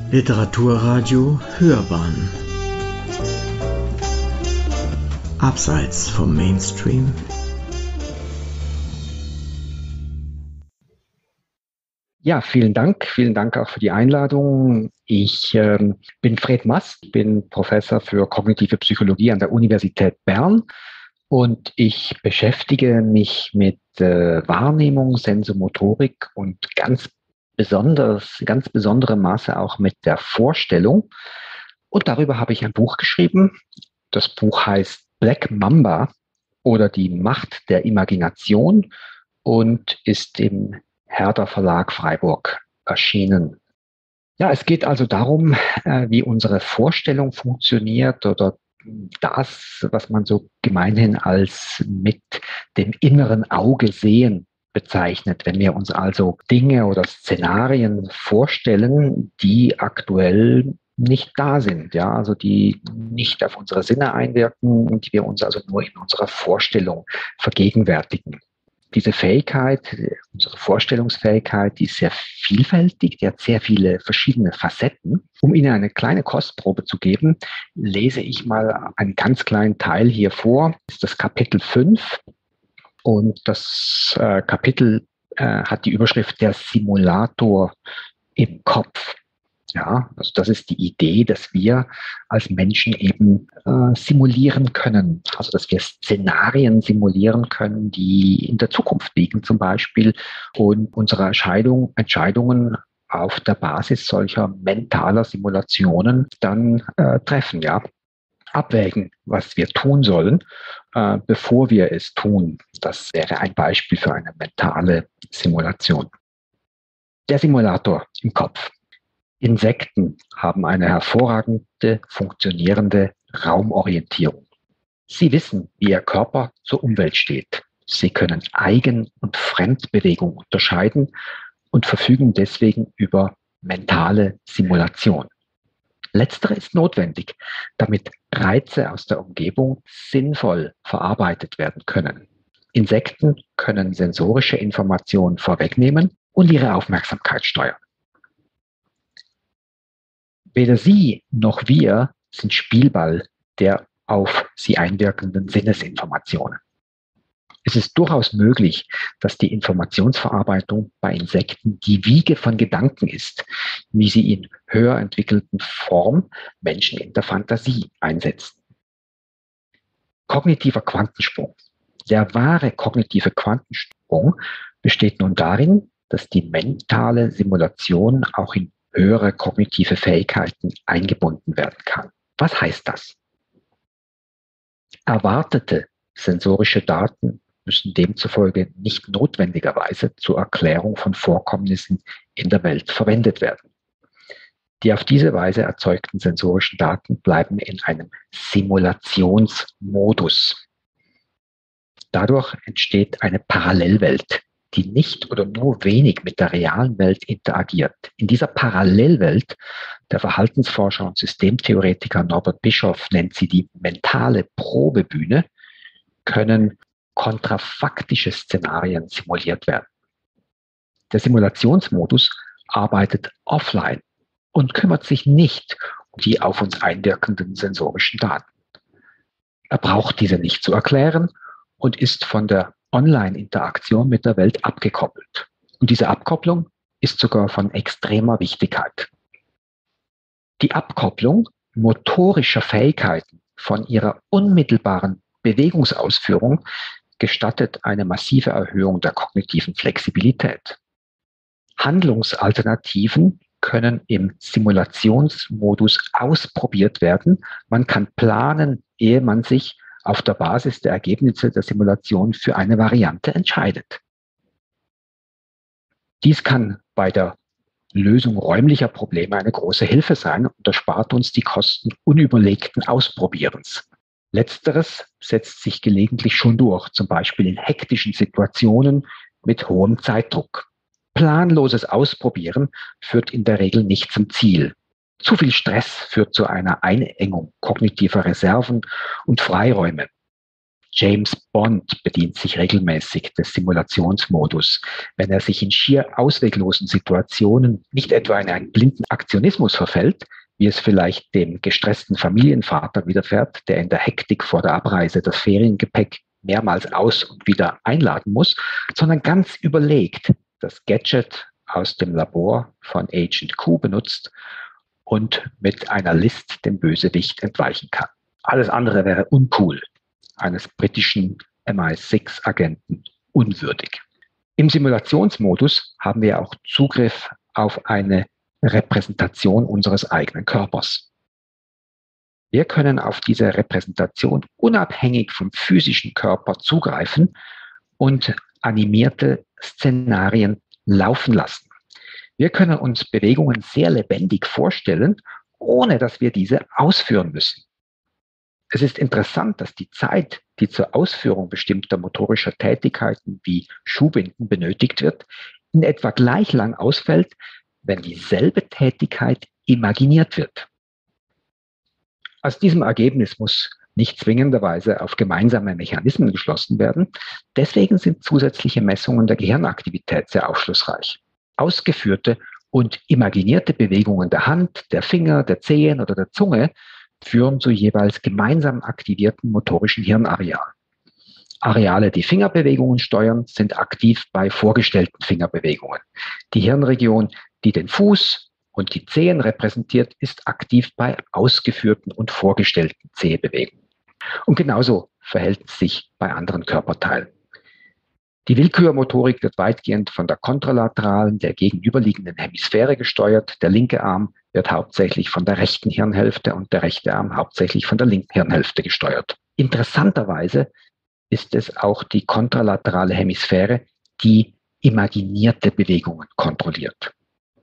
Literaturradio Hörbahn Abseits vom Mainstream. Ja, vielen Dank. Vielen Dank auch für die Einladung. Ich bin Fred Mast, bin Professor für kognitive Psychologie an der Universität Bern und ich beschäftige mich mit Wahrnehmung, Sensomotorik und ganz besonderem Maße auch mit der Vorstellung. Und darüber habe ich ein Buch geschrieben. Das Buch heißt Black Mamba oder die Macht der Imagination und ist im Herder Verlag Freiburg erschienen. Ja, es geht also darum, wie unsere Vorstellung funktioniert oder das, was man so gemeinhin als mit dem inneren Auge sehen bezeichnet. Wenn wir uns also Dinge oder Szenarien vorstellen, die aktuell nicht da sind, ja, also die nicht auf unsere Sinne einwirken und die wir uns also nur in unserer Vorstellung vergegenwärtigen. Diese Fähigkeit, unsere Vorstellungsfähigkeit, die ist sehr vielfältig, die hat sehr viele verschiedene Facetten. Um Ihnen eine kleine Kostprobe zu geben, lese ich mal einen ganz kleinen Teil hier vor. Das ist das Kapitel 5 und das Kapitel hat die Überschrift Der Simulator im Kopf. Ja, also das ist die Idee, dass wir als Menschen eben simulieren können. Also dass wir Szenarien simulieren können, die in der Zukunft liegen zum Beispiel und unsere Entscheidungen auf der Basis solcher mentaler Simulationen dann treffen, ja. Abwägen, was wir tun sollen, bevor wir es tun. Das wäre ein Beispiel für eine mentale Simulation. Der Simulator im Kopf. Insekten haben eine hervorragende, funktionierende Raumorientierung. Sie wissen, wie ihr Körper zur Umwelt steht. Sie können Eigen- und Fremdbewegung unterscheiden und verfügen deswegen über mentale Simulation. Letztere ist notwendig, damit Reize aus der Umgebung sinnvoll verarbeitet werden können. Insekten können sensorische Informationen vorwegnehmen und ihre Aufmerksamkeit steuern. Weder Sie noch wir sind Spielball der auf sie einwirkenden Sinnesinformationen. Es ist durchaus möglich, dass die Informationsverarbeitung bei Insekten die Wiege von Gedanken ist, wie sie in höher entwickelten Form Menschen in der Fantasie einsetzen. Kognitiver Quantensprung. Der wahre kognitive Quantensprung besteht nun darin, dass die mentale Simulation auch in höhere kognitive Fähigkeiten eingebunden werden kann. Was heißt das? Erwartete sensorische Daten müssen demzufolge nicht notwendigerweise zur Erklärung von Vorkommnissen in der Welt verwendet werden. Die auf diese Weise erzeugten sensorischen Daten bleiben in einem Simulationsmodus. Dadurch entsteht eine Parallelwelt, die nicht oder nur wenig mit der realen Welt interagiert. In dieser Parallelwelt, der Verhaltensforscher und Systemtheoretiker Norbert Bischoff nennt sie die mentale Probebühne, können kontrafaktische Szenarien simuliert werden. Der Simulationsmodus arbeitet offline und kümmert sich nicht um die auf uns einwirkenden sensorischen Daten. Er braucht diese nicht zu erklären und ist von der Online-Interaktion mit der Welt abgekoppelt. Und diese Abkopplung ist sogar von extremer Wichtigkeit. Die Abkopplung motorischer Fähigkeiten von ihrer unmittelbaren Bewegungsausführung gestattet eine massive Erhöhung der kognitiven Flexibilität. Handlungsalternativen können im Simulationsmodus ausprobiert werden. Man kann planen, ehe man sich auf der Basis der Ergebnisse der Simulation für eine Variante entscheidet. Dies kann bei der Lösung räumlicher Probleme eine große Hilfe sein und erspart uns die Kosten unüberlegten Ausprobierens. Letzteres setzt sich gelegentlich schon durch, zum Beispiel in hektischen Situationen mit hohem Zeitdruck. Planloses Ausprobieren führt in der Regel nicht zum Ziel. Zu viel Stress führt zu einer Einengung kognitiver Reserven und Freiräume. James Bond bedient sich regelmäßig des Simulationsmodus, wenn er sich in schier ausweglosen Situationen nicht etwa in einen blinden Aktionismus verfällt, wie es vielleicht dem gestressten Familienvater widerfährt, der in der Hektik vor der Abreise das Feriengepäck mehrmals aus- und wieder einladen muss, sondern ganz überlegt das Gadget aus dem Labor von Agent Q benutzt und mit einer List dem Bösewicht entweichen kann. Alles andere wäre uncool, eines britischen MI6-Agenten unwürdig. Im Simulationsmodus haben wir auch Zugriff auf eine Repräsentation unseres eigenen Körpers. Wir können auf diese Repräsentation unabhängig vom physischen Körper zugreifen und animierte Szenarien laufen lassen. Wir können uns Bewegungen sehr lebendig vorstellen, ohne dass wir diese ausführen müssen. Es ist interessant, dass die Zeit, die zur Ausführung bestimmter motorischer Tätigkeiten wie Schuhbinden benötigt wird, in etwa gleich lang ausfällt, wenn dieselbe Tätigkeit imaginiert wird. Aus diesem Ergebnis muss nicht zwingenderweise auf gemeinsame Mechanismen geschlossen werden. Deswegen sind zusätzliche Messungen der Gehirnaktivität sehr aufschlussreich. Ausgeführte und imaginierte Bewegungen der Hand, der Finger, der Zehen oder der Zunge führen zu jeweils gemeinsam aktivierten motorischen Hirnarealen. Areale, die Fingerbewegungen steuern, sind aktiv bei vorgestellten Fingerbewegungen. Die Hirnregion, die den Fuß und die Zehen repräsentiert, ist aktiv bei ausgeführten und vorgestellten Zehbewegungen. Und genauso verhält es sich bei anderen Körperteilen. Die Willkürmotorik wird weitgehend von der kontralateralen, der gegenüberliegenden Hemisphäre gesteuert. Der linke Arm wird hauptsächlich von der rechten Hirnhälfte und der rechte Arm hauptsächlich von der linken Hirnhälfte gesteuert. Interessanterweise ist es auch die kontralaterale Hemisphäre, die imaginierte Bewegungen kontrolliert.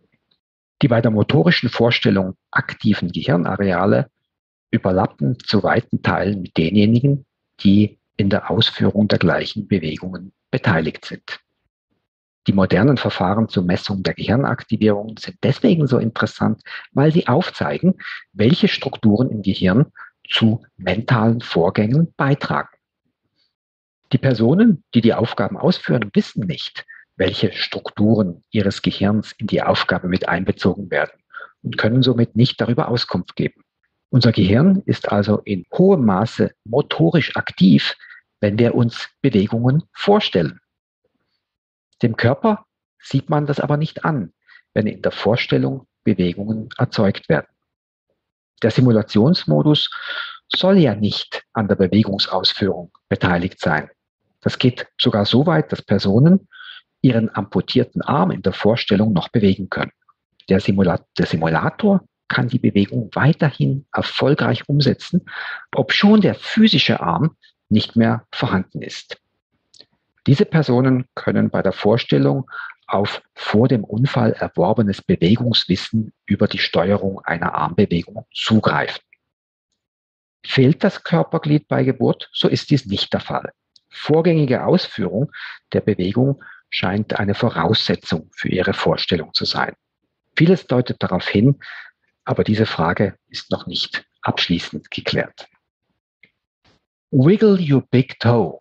Die bei der motorischen Vorstellung aktiven Gehirnareale überlappen zu weiten Teilen mit denjenigen, die in der Ausführung der gleichen Bewegungen beteiligt sind. Die modernen Verfahren zur Messung der Gehirnaktivierung sind deswegen so interessant, weil sie aufzeigen, welche Strukturen im Gehirn zu mentalen Vorgängen beitragen. Die Personen, die die Aufgaben ausführen, wissen nicht, welche Strukturen ihres Gehirns in die Aufgabe mit einbezogen werden und können somit nicht darüber Auskunft geben. Unser Gehirn ist also in hohem Maße motorisch aktiv, wenn wir uns Bewegungen vorstellen. Dem Körper sieht man das aber nicht an, wenn in der Vorstellung Bewegungen erzeugt werden. Der Simulationsmodus soll ja nicht an der Bewegungsausführung beteiligt sein. Das geht sogar so weit, dass Personen ihren amputierten Arm in der Vorstellung noch bewegen können. Der Simulator kann die Bewegung weiterhin erfolgreich umsetzen, obschon der physische Arm nicht mehr vorhanden ist. Diese Personen können bei der Vorstellung auf vor dem Unfall erworbenes Bewegungswissen über die Steuerung einer Armbewegung zugreifen. Fehlt das Körperglied bei Geburt, so ist dies nicht der Fall. Vorgängige Ausführung der Bewegung scheint eine Voraussetzung für ihre Vorstellung zu sein. Vieles deutet darauf hin, aber diese Frage ist noch nicht abschließend geklärt. Wiggle your big toe.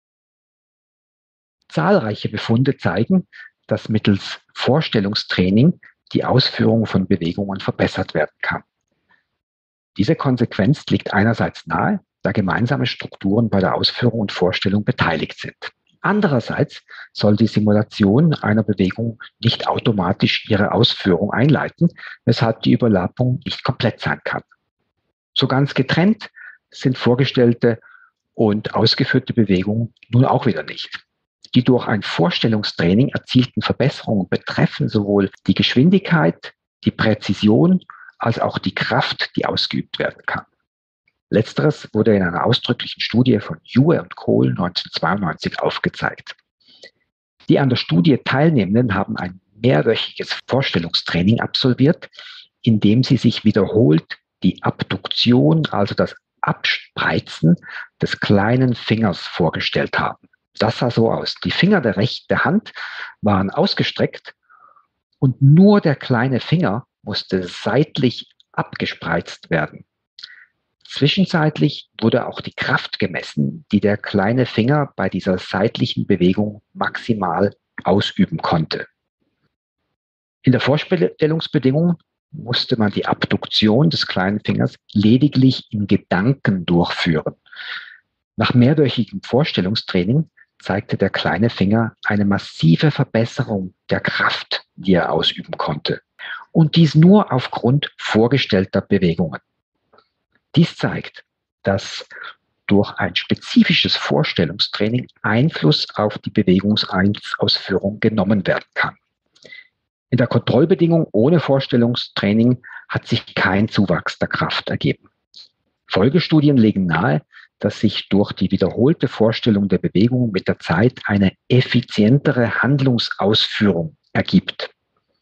Zahlreiche Befunde zeigen, dass mittels Vorstellungstraining die Ausführung von Bewegungen verbessert werden kann. Diese Konsequenz liegt einerseits nahe, da gemeinsame Strukturen bei der Ausführung und Vorstellung beteiligt sind. Andererseits soll die Simulation einer Bewegung nicht automatisch ihre Ausführung einleiten, weshalb die Überlappung nicht komplett sein kann. So ganz getrennt sind vorgestellte und ausgeführte Bewegungen nun auch wieder nicht. Die durch ein Vorstellungstraining erzielten Verbesserungen betreffen sowohl die Geschwindigkeit, die Präzision als auch die Kraft, die ausgeübt werden kann. Letzteres wurde in einer ausdrücklichen Studie von Ewer und Cole 1992 aufgezeigt. Die an der Studie Teilnehmenden haben ein mehrwöchiges Vorstellungstraining absolviert, in dem sie sich wiederholt die Abduktion, also das Abspreizen des kleinen Fingers vorgestellt haben. Das sah so aus. Die Finger der rechten Hand waren ausgestreckt und nur der kleine Finger musste seitlich abgespreizt werden. Zwischenzeitlich wurde auch die Kraft gemessen, die der kleine Finger bei dieser seitlichen Bewegung maximal ausüben konnte. In der Vorstellungsbedingung musste man die Abduktion des kleinen Fingers lediglich in Gedanken durchführen. Nach mehrwöchigem Vorstellungstraining zeigte der kleine Finger eine massive Verbesserung der Kraft, die er ausüben konnte. Und dies nur aufgrund vorgestellter Bewegungen. Dies zeigt, dass durch ein spezifisches Vorstellungstraining Einfluss auf die Bewegungsausführung genommen werden kann. In der Kontrollbedingung ohne Vorstellungstraining hat sich kein Zuwachs der Kraft ergeben. Folgestudien legen nahe, dass sich durch die wiederholte Vorstellung der Bewegung mit der Zeit eine effizientere Handlungsausführung ergibt.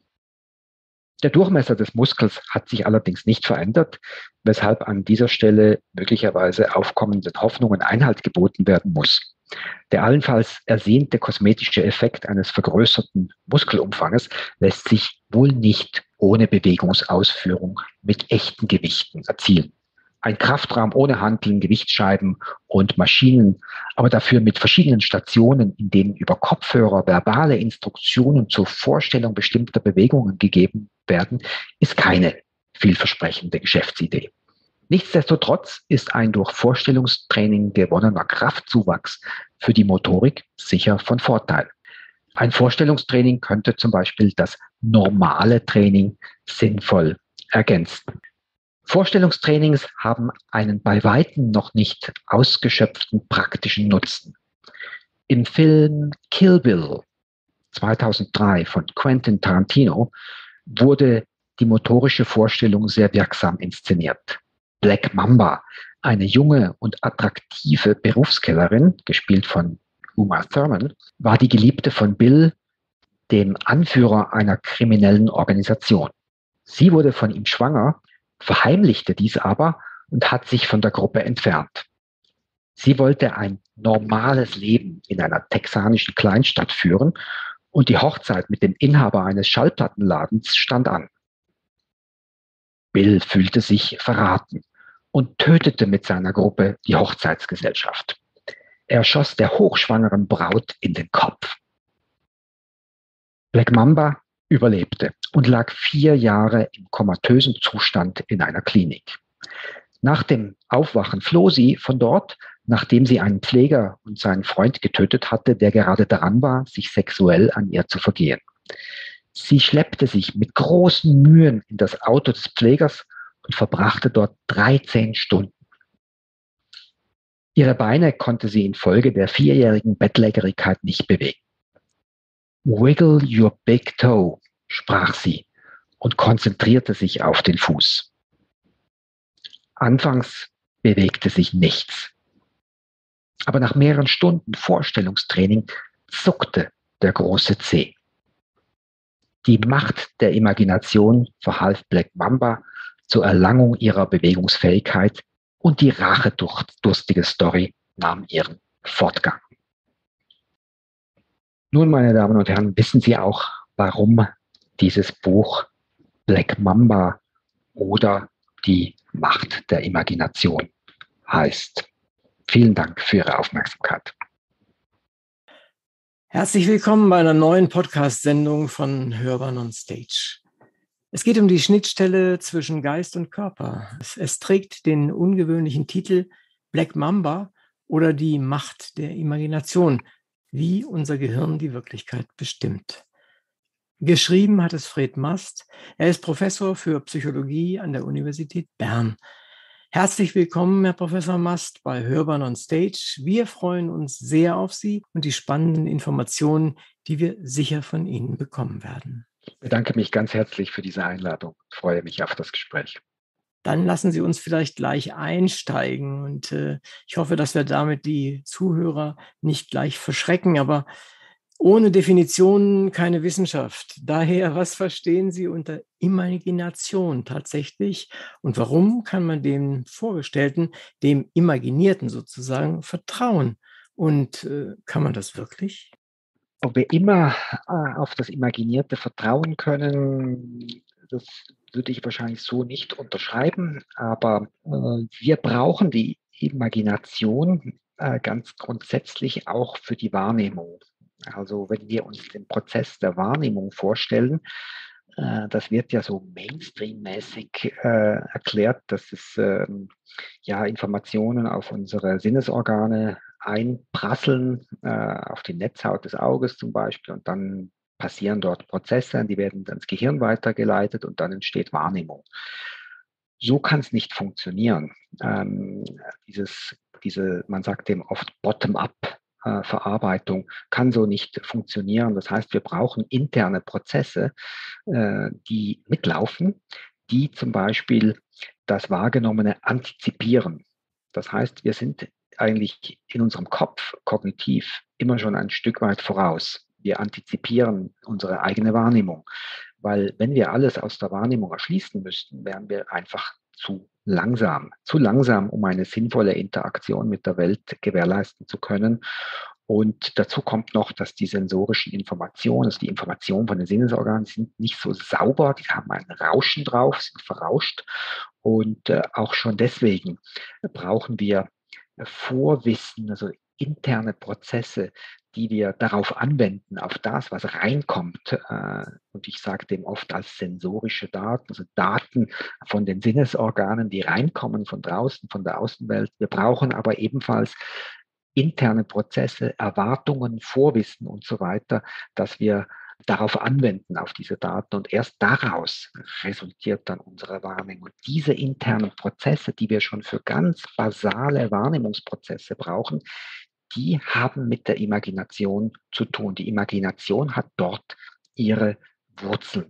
Der Durchmesser des Muskels hat sich allerdings nicht verändert, weshalb an dieser Stelle möglicherweise aufkommenden Hoffnungen Einhalt geboten werden muss. Der allenfalls ersehnte kosmetische Effekt eines vergrößerten Muskelumfanges lässt sich wohl nicht ohne Bewegungsausführung mit echten Gewichten erzielen. Ein Kraftraum ohne Hanteln, Gewichtsscheiben und Maschinen, aber dafür mit verschiedenen Stationen, in denen über Kopfhörer verbale Instruktionen zur Vorstellung bestimmter Bewegungen gegeben werden, ist keine vielversprechende Geschäftsidee. Nichtsdestotrotz ist ein durch Vorstellungstraining gewonnener Kraftzuwachs für die Motorik sicher von Vorteil. Ein Vorstellungstraining könnte zum Beispiel das normale Training sinnvoll ergänzen. Vorstellungstrainings haben einen bei weitem noch nicht ausgeschöpften praktischen Nutzen. Im Film Kill Bill 2003 von Quentin Tarantino wurde die motorische Vorstellung sehr wirksam inszeniert. Black Mamba, eine junge und attraktive Berufskellerin, gespielt von Uma Thurman, war die Geliebte von Bill, dem Anführer einer kriminellen Organisation. Sie wurde von ihm schwanger, verheimlichte dies aber und hat sich von der Gruppe entfernt. Sie wollte ein normales Leben in einer texanischen Kleinstadt führen und die Hochzeit mit dem Inhaber eines Schallplattenladens stand an. Bill fühlte sich verraten und tötete mit seiner Gruppe die Hochzeitsgesellschaft. Er schoss der hochschwangeren Braut in den Kopf. Black Mamba überlebte und lag 4 Jahre im komatösen Zustand in einer Klinik. Nach dem Aufwachen floh sie von dort, nachdem sie einen Pfleger und seinen Freund getötet hatte, der gerade daran war, sich sexuell an ihr zu vergehen. Sie schleppte sich mit großen Mühen in das Auto des Pflegers und verbrachte dort 13 Stunden. Ihre Beine konnte sie infolge der 4-jährigen Bettlägerigkeit nicht bewegen. Wiggle your big toe, sprach sie und konzentrierte sich auf den Fuß. Anfangs bewegte sich nichts. Aber nach mehreren Stunden Vorstellungstraining zuckte der große Zeh. Die Macht der Imagination verhalf Black Mamba zur Erlangung ihrer Bewegungsfähigkeit und die rachedurstige Story nahm ihren Fortgang. Nun, meine Damen und Herren, wissen Sie auch, warum dieses Buch Black Mamba oder die Macht der Imagination heißt. Vielen Dank für Ihre Aufmerksamkeit. Herzlich willkommen bei einer neuen Podcast-Sendung von Hörbahn on Stage. Es geht um die Schnittstelle zwischen Geist und Körper. Es trägt den ungewöhnlichen Titel Black Mamba oder die Macht der Imagination, wie unser Gehirn die Wirklichkeit bestimmt. Geschrieben hat es Fred Mast. Er ist Professor für Psychologie an der Universität Bern. Herzlich willkommen, Herr Professor Mast, bei Hörbahn on Stage. Wir freuen uns sehr auf Sie und die spannenden Informationen, die wir sicher von Ihnen bekommen werden. Ich bedanke mich ganz herzlich für diese Einladung und freue mich auf das Gespräch. Dann lassen Sie uns vielleicht gleich einsteigen und ich hoffe, dass wir damit die Zuhörer nicht gleich verschrecken, aber ohne Definition keine Wissenschaft. Daher, was verstehen Sie unter Imagination tatsächlich und warum kann man dem Vorgestellten, dem Imaginierten sozusagen, vertrauen? Und kann man das wirklich? Ob wir immer auf das Imaginierte vertrauen können, das würde ich wahrscheinlich so nicht unterschreiben, aber wir brauchen die Imagination ganz grundsätzlich auch für die Wahrnehmung. Also wenn wir uns den Prozess der Wahrnehmung vorstellen, das wird ja so Mainstream-mäßig erklärt, dass es ja Informationen auf unsere Sinnesorgane einprasseln, auf die Netzhaut des Auges zum Beispiel, und dann passieren dort Prozesse, die werden dann ins Gehirn weitergeleitet und dann entsteht Wahrnehmung. So kann es nicht funktionieren. Man sagt dem oft Bottom-up. Verarbeitung kann so nicht funktionieren. Das heißt, wir brauchen interne Prozesse, die mitlaufen, die zum Beispiel das Wahrgenommene antizipieren. Das heißt, wir sind eigentlich in unserem Kopf kognitiv immer schon ein Stück weit voraus. Wir antizipieren unsere eigene Wahrnehmung, weil wenn wir alles aus der Wahrnehmung erschließen müssten, wären wir einfach zu langsam, um eine sinnvolle Interaktion mit der Welt gewährleisten zu können. Und dazu kommt noch, dass die sensorischen Informationen, also die Informationen von den Sinnesorganen, sind nicht so sauber, die haben ein Rauschen drauf, sind verrauscht. Und auch schon deswegen brauchen wir Vorwissen, also interne Prozesse, die wir darauf anwenden, auf das, was reinkommt. Und ich sage dem oft als sensorische Daten, also Daten von den Sinnesorganen, die reinkommen von draußen, von der Außenwelt. Wir brauchen aber ebenfalls interne Prozesse, Erwartungen, Vorwissen und so weiter, dass wir darauf anwenden, auf diese Daten. Und erst daraus resultiert dann unsere Wahrnehmung. Und diese internen Prozesse, die wir schon für ganz basale Wahrnehmungsprozesse brauchen, die haben mit der Imagination zu tun. Die Imagination hat dort ihre Wurzeln.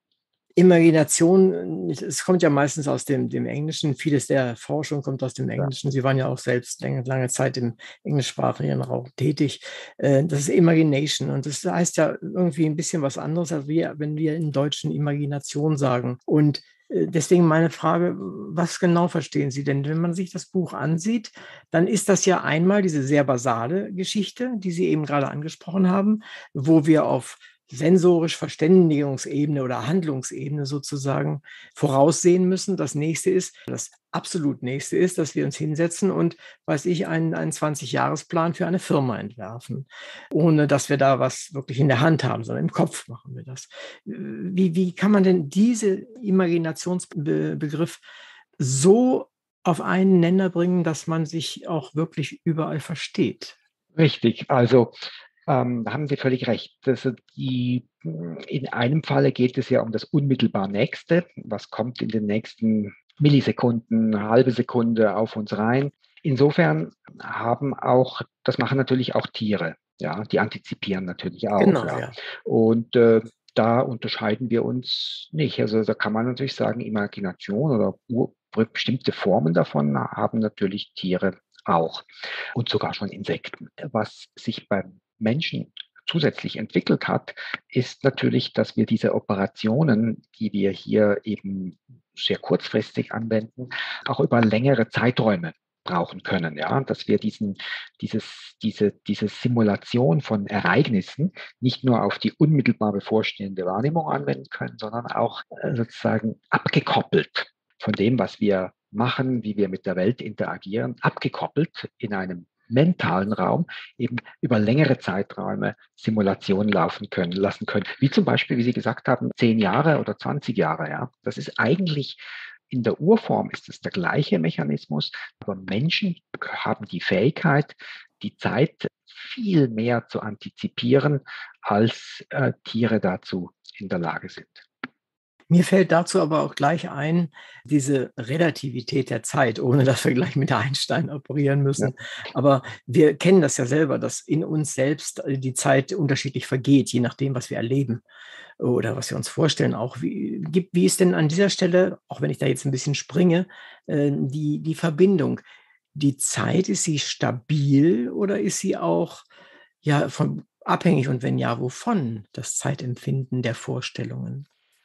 Imagination, es kommt ja meistens aus dem Englischen. Vieles der Forschung kommt aus dem Englischen. Sie waren ja auch selbst lange Zeit im englischsprachigen Raum tätig. Das ist Imagination. Und das heißt ja irgendwie ein bisschen was anderes, als wenn wir im Deutschen Imagination sagen. Und deswegen meine Frage, was genau verstehen Sie denn? Wenn man sich das Buch ansieht, dann ist das ja einmal diese sehr basale Geschichte, die Sie eben gerade angesprochen haben, wo wir auf sensorisch Verständigungsebene oder Handlungsebene sozusagen voraussehen müssen. Das absolut nächste ist, dass wir uns hinsetzen und, einen 20-Jahres-Plan für eine Firma entwerfen, ohne dass wir da was wirklich in der Hand haben, sondern im Kopf machen wir das. Wie kann man denn diese Imaginationsbegriff so auf einen Nenner bringen, dass man sich auch wirklich überall versteht? Richtig, also da haben Sie völlig recht. In einem Falle geht es ja um das unmittelbar Nächste. Was kommt in den nächsten Millisekunden, halbe Sekunde auf uns rein? Insofern das machen natürlich auch Tiere. Ja, die antizipieren natürlich auch. Genau, ja. ja. Und da unterscheiden wir uns nicht. Also da kann man natürlich sagen, Imagination oder bestimmte Formen davon haben natürlich Tiere auch und sogar schon Insekten. Was sich beim Menschen zusätzlich entwickelt hat, ist natürlich, dass wir diese Operationen, die wir hier eben sehr kurzfristig anwenden, auch über längere Zeiträume brauchen können, ja, dass wir diese Simulation von Ereignissen nicht nur auf die unmittelbar bevorstehende Wahrnehmung anwenden können, sondern auch sozusagen abgekoppelt von dem, was wir machen, wie wir mit der Welt interagieren, abgekoppelt in einem mentalen Raum eben über längere Zeiträume Simulationen lassen können. Wie zum Beispiel, wie Sie gesagt haben, 10 Jahre oder 20 Jahre. Ja. Das ist eigentlich in der Urform ist es der gleiche Mechanismus, aber Menschen haben die Fähigkeit, die Zeit viel mehr zu antizipieren, als Tiere dazu in der Lage sind. Mir fällt dazu aber auch gleich ein, diese Relativität der Zeit, ohne dass wir gleich mit Einstein operieren müssen. Ja. Aber wir kennen das ja selber, dass in uns selbst die Zeit unterschiedlich vergeht, je nachdem, was wir erleben oder was wir uns vorstellen. Auch wie ist denn an dieser Stelle, auch wenn ich da jetzt ein bisschen springe, die Verbindung? Die Zeit, ist sie stabil oder ist sie auch abhängig, und wenn ja, wovon, das Zeitempfinden der Vorstellungen?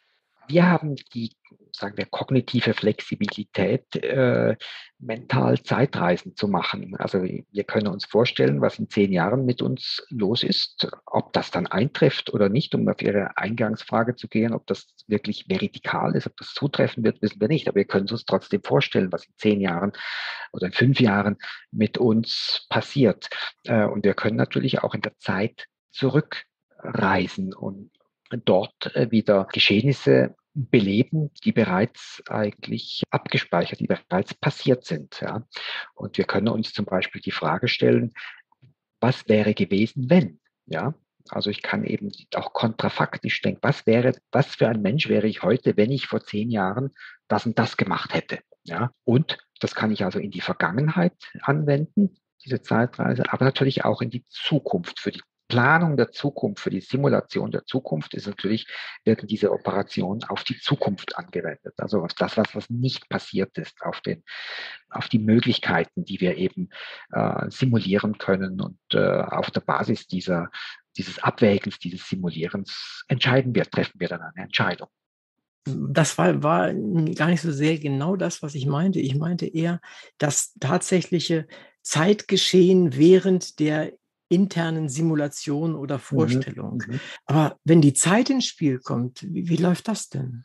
Wir haben die, sagen wir, kognitive Flexibilität, mental Zeitreisen zu machen. Also wir können uns vorstellen, was in 10 Jahren mit uns los ist, ob das dann eintrifft oder nicht, um auf Ihre Eingangsfrage zu gehen, ob das wirklich verifikal ist, ob das zutreffen wird, wissen wir nicht. Aber wir können uns trotzdem vorstellen, was in 10 Jahren oder in 5 Jahren mit uns passiert. Und wir können natürlich auch in der Zeit zurückreisen und dort wieder Geschehnisse beleben, die bereits eigentlich abgespeichert, die bereits passiert sind. Ja. Und wir können uns zum Beispiel die Frage stellen, was wäre gewesen, wenn? Ja. Also ich kann eben auch kontrafaktisch denken, was für ein Mensch wäre ich heute, wenn ich vor 10 Jahren das und das gemacht hätte? Ja. Und das kann ich also in die Vergangenheit anwenden, diese Zeitreise, aber natürlich auch in die Zukunft, für die Planung der Zukunft, für die Simulation der Zukunft werden diese Operationen auf die Zukunft angewendet. Also auf das, was nicht passiert ist, auf die Möglichkeiten, die wir eben simulieren können. Und auf der Basis dieses Abwägens, dieses Simulierens treffen wir dann eine Entscheidung. Das war gar nicht so sehr genau das, was ich meinte. Ich meinte eher das tatsächliche Zeitgeschehen während der internen Simulation oder Vorstellung. Mhm. Aber wenn die Zeit ins Spiel kommt, wie läuft das denn?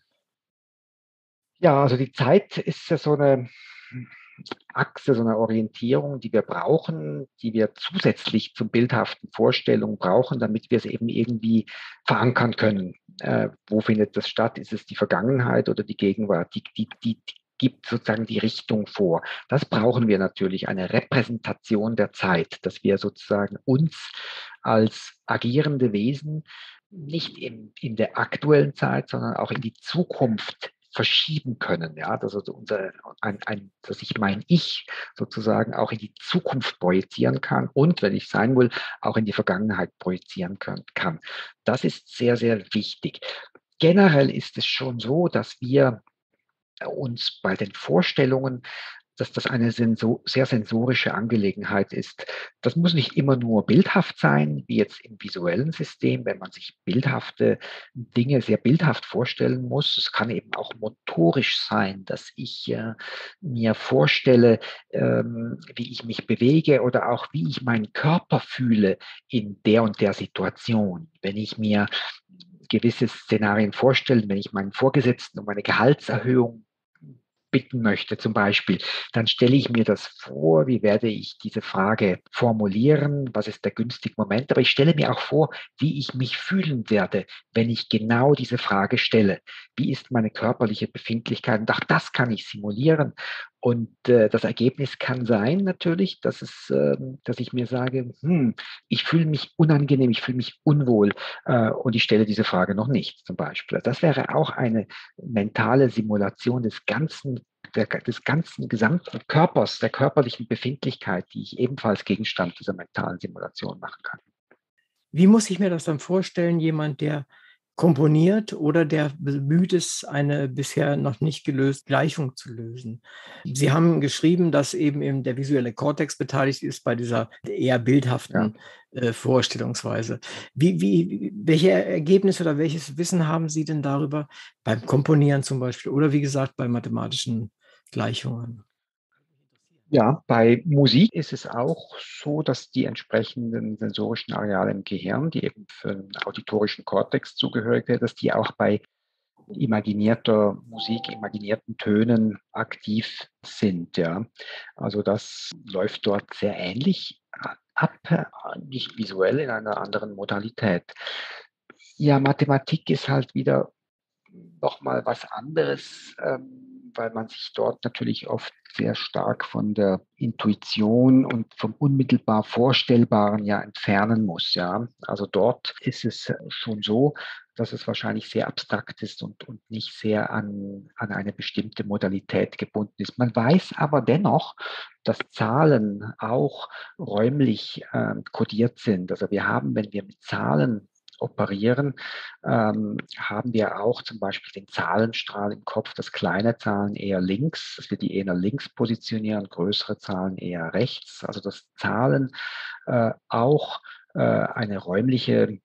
Ja, also die Zeit ist ja so eine Achse, so eine Orientierung, die wir brauchen, die wir zusätzlich zum bildhaften Vorstellung brauchen, damit wir es eben irgendwie verankern können. Wo findet das statt? Ist es die Vergangenheit oder die Gegenwart? Die gibt sozusagen die Richtung vor. Das brauchen wir natürlich, eine Repräsentation der Zeit, dass wir sozusagen uns als agierende Wesen nicht in der aktuellen Zeit, sondern auch in die Zukunft verschieben können, ja, dass dass ich mein Ich sozusagen auch in die Zukunft projizieren kann und, wenn ich sein will, auch in die Vergangenheit projizieren kann. Das ist sehr, sehr wichtig. Generell ist es schon so, dass wir uns bei den Vorstellungen, dass das eine sehr sensorische Angelegenheit ist. Das muss nicht immer nur bildhaft sein, wie jetzt im visuellen System, wenn man sich bildhafte Dinge sehr bildhaft vorstellen muss. Es kann eben auch motorisch sein, dass ich mir vorstelle, wie ich mich bewege oder auch wie ich meinen Körper fühle in der und der Situation. Wenn ich mir gewisse Szenarien vorstelle, wenn ich meinen Vorgesetzten um eine Gehaltserhöhung bitten möchte, zum Beispiel, dann stelle ich mir das vor, wie werde ich diese Frage formulieren, was ist der günstige Moment, aber ich stelle mir auch vor, wie ich mich fühlen werde, wenn ich genau diese Frage stelle. Wie ist meine körperliche Befindlichkeit? Und auch das kann ich simulieren. Und das Ergebnis kann sein natürlich, dass ich mir sage, ich fühle mich unangenehm, ich fühle mich unwohl und ich stelle diese Frage noch nicht, zum Beispiel. Das wäre auch eine mentale Simulation des ganzen gesamten Körpers, der körperlichen Befindlichkeit, die ich ebenfalls Gegenstand dieser mentalen Simulation machen kann. Wie muss ich mir das dann vorstellen, jemand, der komponiert oder der bemüht ist, eine bisher noch nicht gelöste Gleichung zu lösen? Sie haben geschrieben, dass eben der visuelle Kortex beteiligt ist bei dieser eher bildhaften Vorstellungsweise. Welche Ergebnisse oder welches Wissen haben Sie denn darüber beim Komponieren zum Beispiel oder wie gesagt bei mathematischen Gleichungen? Ja, bei Musik ist es auch so, dass die entsprechenden sensorischen Areale im Gehirn, die eben für den auditorischen Kortex zugehörig sind, dass die auch bei imaginierter Musik, imaginierten Tönen aktiv sind. Ja. Also das läuft dort sehr ähnlich ab, nicht visuell in einer anderen Modalität. Ja, Mathematik ist halt wieder nochmal was anderes, weil man sich dort natürlich oft sehr stark von der Intuition und vom unmittelbar Vorstellbaren ja entfernen muss. Ja. Also dort ist es schon so, dass es wahrscheinlich sehr abstrakt ist und nicht sehr an eine bestimmte Modalität gebunden ist. Man weiß aber dennoch, dass Zahlen auch räumlich kodiert sind. Also wir haben, wenn wir mit Zahlen operieren, haben wir auch zum Beispiel den Zahlenstrahl im Kopf, dass kleine Zahlen eher links, dass wir die eher links positionieren, größere Zahlen eher rechts. Also dass Zahlen auch eine räumliche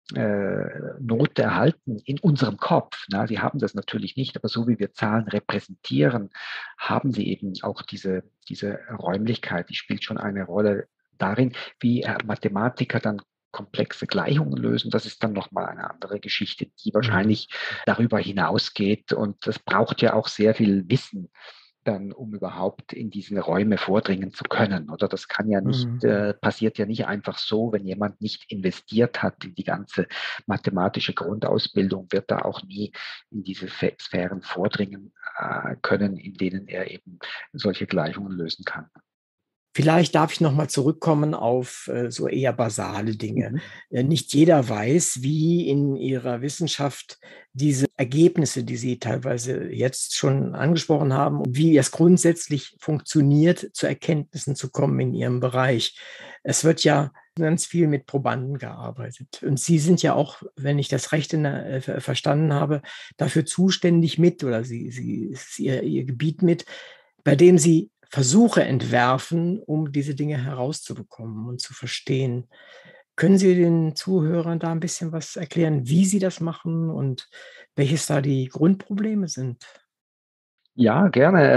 Note erhalten in unserem Kopf. Na, sie haben das natürlich nicht, aber so wie wir Zahlen repräsentieren, haben sie eben auch diese Räumlichkeit, die spielt schon eine Rolle darin, wie Mathematiker dann komplexe Gleichungen lösen. Das ist dann nochmal eine andere Geschichte, die wahrscheinlich darüber hinausgeht. Und das braucht ja auch sehr viel Wissen dann, um überhaupt in diese Räume vordringen zu können. Oder das kann ja nicht, passiert ja nicht einfach so, wenn jemand nicht investiert hat in die ganze mathematische Grundausbildung, wird er auch nie in diese Sphären vordringen können, in denen er eben solche Gleichungen lösen kann. Vielleicht darf ich nochmal zurückkommen auf so eher basale Dinge. Nicht jeder weiß, wie in ihrer Wissenschaft diese Ergebnisse, die Sie teilweise jetzt schon angesprochen haben, wie es grundsätzlich funktioniert, zu Erkenntnissen zu kommen in Ihrem Bereich. Es wird ja ganz viel mit Probanden gearbeitet. Und Sie sind ja auch, wenn ich das recht verstanden habe, dafür zuständig oder Sie ist Ihr Gebiet mit, bei dem Sie Versuche entwerfen, um diese Dinge herauszubekommen und zu verstehen. Können Sie den Zuhörern da ein bisschen was erklären, wie Sie das machen und welches da die Grundprobleme sind? Ja, gerne.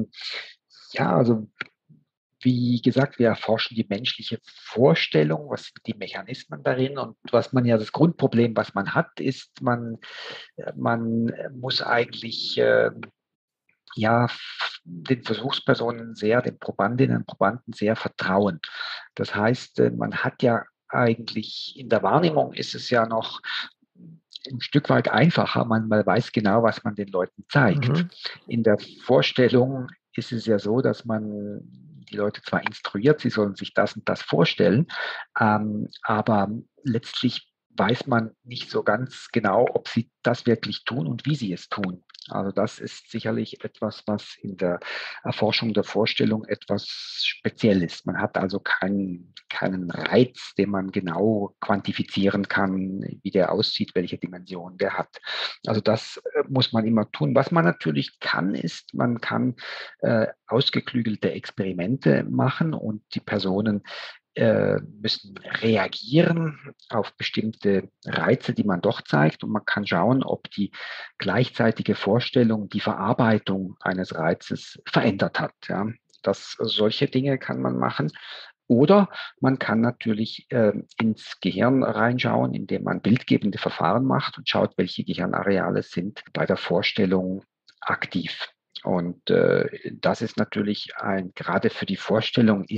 Ja, also wie gesagt, wir erforschen die menschliche Vorstellung, was sind die Mechanismen darin und was man ja, das Grundproblem, was man hat, ist, man muss eigentlich ja, den Versuchspersonen sehr, den Probandinnen und Probanden sehr vertrauen. Das heißt, man hat ja eigentlich in der Wahrnehmung ist es ja noch ein Stück weit einfacher. Man weiß genau, was man den Leuten zeigt. In der Vorstellung ist es ja so, dass man die Leute zwar instruiert, sie sollen sich das und das vorstellen, aber letztlich weiß man nicht so ganz genau, ob sie das wirklich tun und wie sie es tun. Also das ist sicherlich etwas, was in der Erforschung der Vorstellung etwas speziell ist. Man hat also keinen Reiz, den man genau quantifizieren kann, wie der aussieht, welche Dimension der hat. Also das muss man immer tun. Was man natürlich kann, ist, man kann ausgeklügelte Experimente machen und die Personen müssen reagieren auf bestimmte Reize, die man doch zeigt. Und man kann schauen, ob die gleichzeitige Vorstellung die Verarbeitung eines Reizes verändert hat. Ja. Solche Dinge kann man machen. Oder man kann natürlich ins Gehirn reinschauen, indem man bildgebende Verfahren macht und schaut, welche Gehirnareale sind bei der Vorstellung aktiv. Und das ist natürlich gerade für die Vorstellung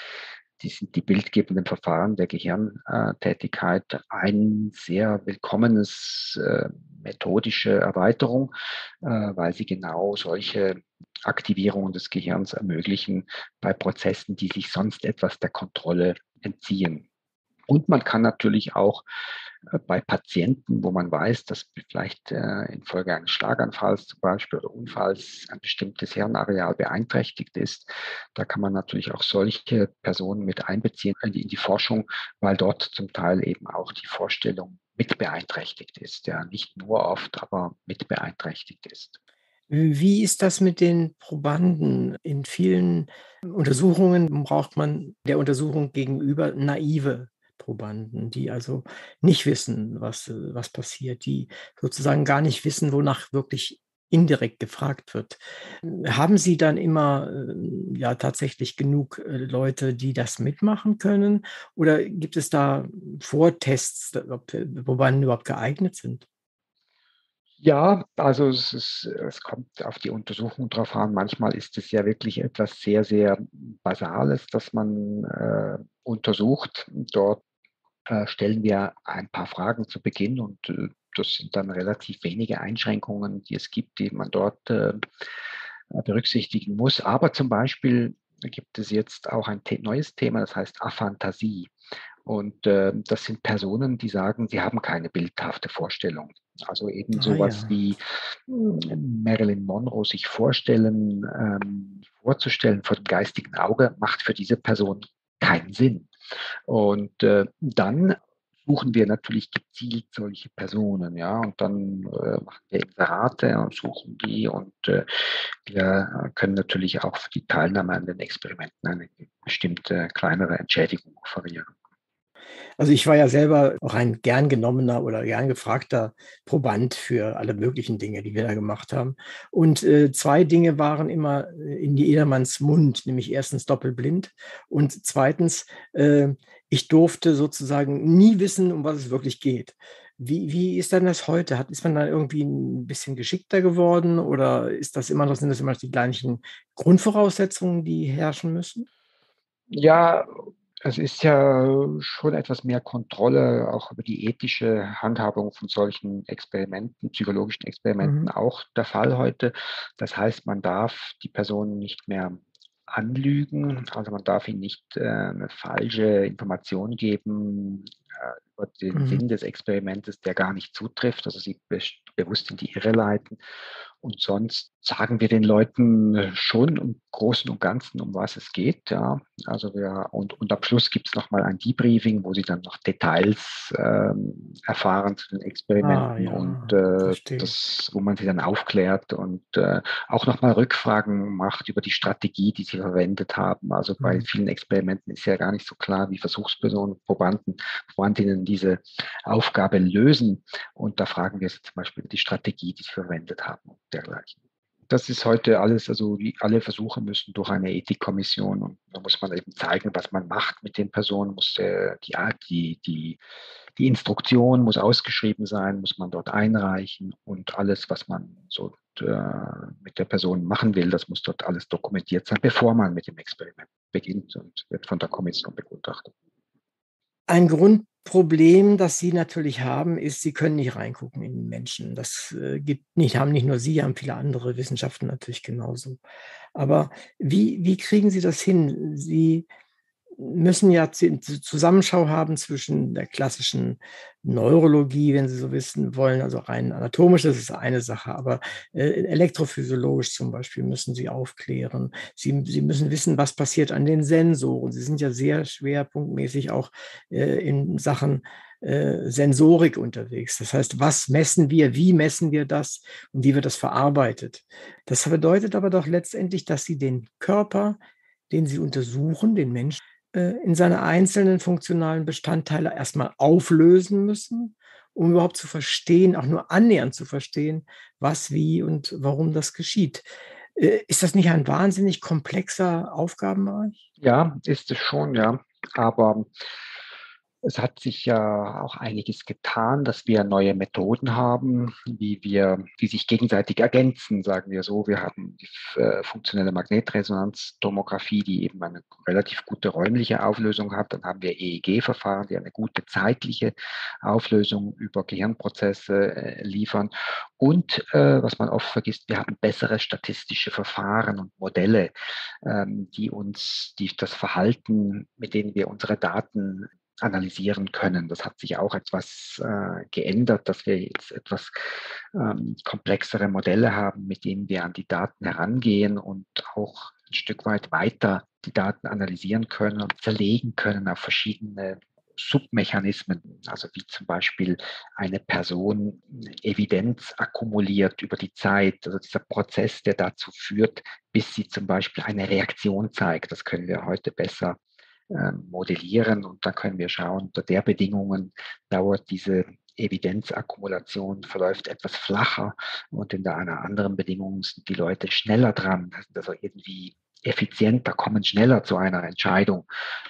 sind die bildgebenden Verfahren der Gehirntätigkeit ein sehr willkommenes methodische Erweiterung, weil sie genau solche Aktivierungen des Gehirns ermöglichen bei Prozessen, die sich sonst etwas der Kontrolle entziehen. Und man kann natürlich auch bei Patienten, wo man weiß, dass vielleicht infolge eines Schlaganfalls zum Beispiel oder Unfalls ein bestimmtes Hirnareal beeinträchtigt ist, da kann man natürlich auch solche Personen mit einbeziehen in die Forschung, weil dort zum Teil eben auch die Vorstellung mit beeinträchtigt ist. Ja, nicht nur oft, aber mit beeinträchtigt ist. Wie ist das mit den Probanden? In vielen Untersuchungen braucht man der Untersuchung gegenüber naive Probanden, die also nicht wissen, was passiert, die sozusagen gar nicht wissen, wonach wirklich indirekt gefragt wird. Haben Sie dann immer ja tatsächlich genug Leute, die das mitmachen können? Oder gibt es da Vortests, ob Probanden überhaupt geeignet sind? Ja, also es kommt auf die Untersuchung drauf an. Manchmal ist es ja wirklich etwas sehr, sehr Basales, das man untersucht. Dort stellen wir ein paar Fragen zu Beginn und das sind dann relativ wenige Einschränkungen, die es gibt, die man dort berücksichtigen muss. Aber zum Beispiel gibt es jetzt auch ein neues Thema, das heißt Aphantasie. Und das sind Personen, die sagen, sie haben keine bildhafte Vorstellung. Also eben Ah sowas ja. wie Marilyn Monroe sich vorzustellen vor dem geistigen Auge, macht für diese Person keinen Sinn. Und dann suchen wir natürlich gezielt solche Personen, ja, und dann machen wir Inserate und suchen die und wir können natürlich auch für die Teilnahme an den Experimenten eine bestimmte kleinere Entschädigung offerieren. Also ich war ja selber auch ein gern genommener oder gern gefragter Proband für alle möglichen Dinge, die wir da gemacht haben. Und zwei Dinge waren immer in jedermanns Mund, nämlich erstens doppelblind und zweitens, ich durfte sozusagen nie wissen, um was es wirklich geht. Wie ist denn das heute? Ist man da irgendwie ein bisschen geschickter geworden oder sind das immer noch die gleichen Grundvoraussetzungen, die herrschen müssen? Ja, es ist ja schon etwas mehr Kontrolle auch über die ethische Handhabung von solchen Experimenten, psychologischen Experimenten Mhm. auch der Fall heute. Das heißt, man darf die Person nicht mehr anlügen, also man darf ihnen nicht eine falsche Information geben über den Mhm. Sinn des Experimentes, der gar nicht zutrifft, also sie bewusst in die Irre leiten. Und sonst sagen wir den Leuten schon im Großen und Ganzen, um was es geht. Ja. Also und am Schluss gibt es nochmal ein Debriefing, wo sie dann noch Details erfahren zu den Ah Experimenten und ja, verstehe. wo man sie dann aufklärt und auch nochmal Rückfragen macht über die Strategie, die sie verwendet haben. Also bei Mhm. vielen Experimenten ist ja gar nicht so klar, wie Versuchspersonen, Probandinnen diese Aufgabe lösen. Und da fragen wir sie zum Beispiel über die Strategie, die sie verwendet haben und dergleichen. Das ist heute alles, also alle Versuche müssen durch eine Ethikkommission und da muss man eben zeigen, was man macht mit den Personen, muss die Instruktion muss ausgeschrieben sein, muss man dort einreichen und alles, was man so mit der Person machen will, das muss dort alles dokumentiert sein, bevor man mit dem Experiment beginnt und wird von der Kommission begutachtet. Ein Grundproblem, das Sie natürlich haben, ist, Sie können nicht reingucken in den Menschen. Das, haben nicht nur Sie, haben viele andere Wissenschaften natürlich genauso. Aber wie kriegen Sie das hin? Sie müssen ja Zusammenschau haben zwischen der klassischen Neurologie, wenn Sie so wissen wollen, also rein anatomisch, das ist eine Sache, aber elektrophysiologisch zum Beispiel müssen Sie aufklären. Sie müssen wissen, was passiert an den Sensoren. Sie sind ja sehr schwerpunktmäßig auch in Sachen Sensorik unterwegs. Das heißt, was messen wir, wie messen wir das und wie wird das verarbeitet? Das bedeutet aber doch letztendlich, dass Sie den Körper, den Sie untersuchen, den Menschen, in seine einzelnen funktionalen Bestandteile erstmal auflösen müssen, um überhaupt zu verstehen, auch nur annähernd zu verstehen, was, wie und warum das geschieht. Ist das nicht ein wahnsinnig komplexer Aufgabenbereich? Ja, ist es schon, ja. Aber es hat sich ja auch einiges getan, dass wir neue Methoden haben, die sich gegenseitig ergänzen, sagen wir so. Wir haben die funktionelle Magnetresonanztomographie, die eben eine relativ gute räumliche Auflösung hat. Dann haben wir EEG-Verfahren, die eine gute zeitliche Auflösung über Gehirnprozesse liefern. Und was man oft vergisst, wir haben bessere statistische Verfahren und Modelle, die das Verhalten, mit denen wir unsere Daten analysieren können. Das hat sich auch etwas geändert, dass wir jetzt etwas komplexere Modelle haben, mit denen wir an die Daten herangehen und auch ein Stück weit weiter die Daten analysieren können und zerlegen können auf verschiedene Submechanismen, also wie zum Beispiel eine Person Evidenz akkumuliert über die Zeit, also dieser Prozess, der dazu führt, bis sie zum Beispiel eine Reaktion zeigt. Das können wir heute besser modellieren und dann können wir schauen, unter der Bedingungen dauert diese Evidenzakkumulation, verläuft etwas flacher und in einer anderen Bedingung sind die Leute schneller dran, also irgendwie effizienter, kommen schneller zu einer Entscheidung.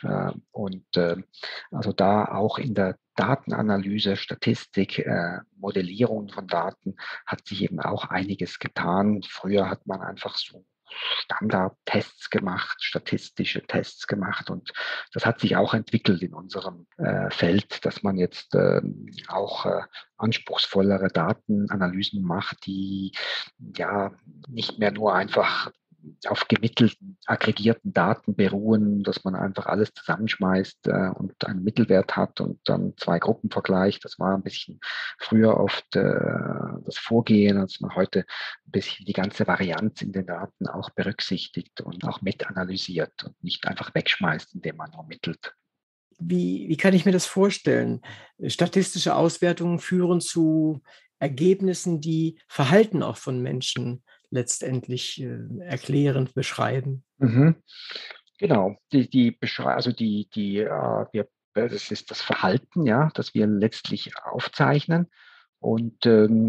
Also da auch in der Datenanalyse, Statistik, Modellierung von Daten hat sich eben auch einiges getan. Früher hat man einfach so Standardtests gemacht, statistische Tests gemacht und das hat sich auch entwickelt in unserem Feld, dass man jetzt auch anspruchsvollere Datenanalysen macht, die ja nicht mehr nur einfach auf gemittelten, aggregierten Daten beruhen, dass man einfach alles zusammenschmeißt und einen Mittelwert hat und dann zwei Gruppen vergleicht. Das war ein bisschen früher oft das Vorgehen, als man heute ein bisschen die ganze Varianz in den Daten auch berücksichtigt und auch mit analysiert und nicht einfach wegschmeißt, indem man nur mittelt. Wie kann ich mir das vorstellen? Statistische Auswertungen führen zu Ergebnissen, die Verhalten auch von Menschen letztendlich erklären, beschreiben. Mhm. Genau, wir Das ist das Verhalten, ja, das wir letztlich aufzeichnen. Und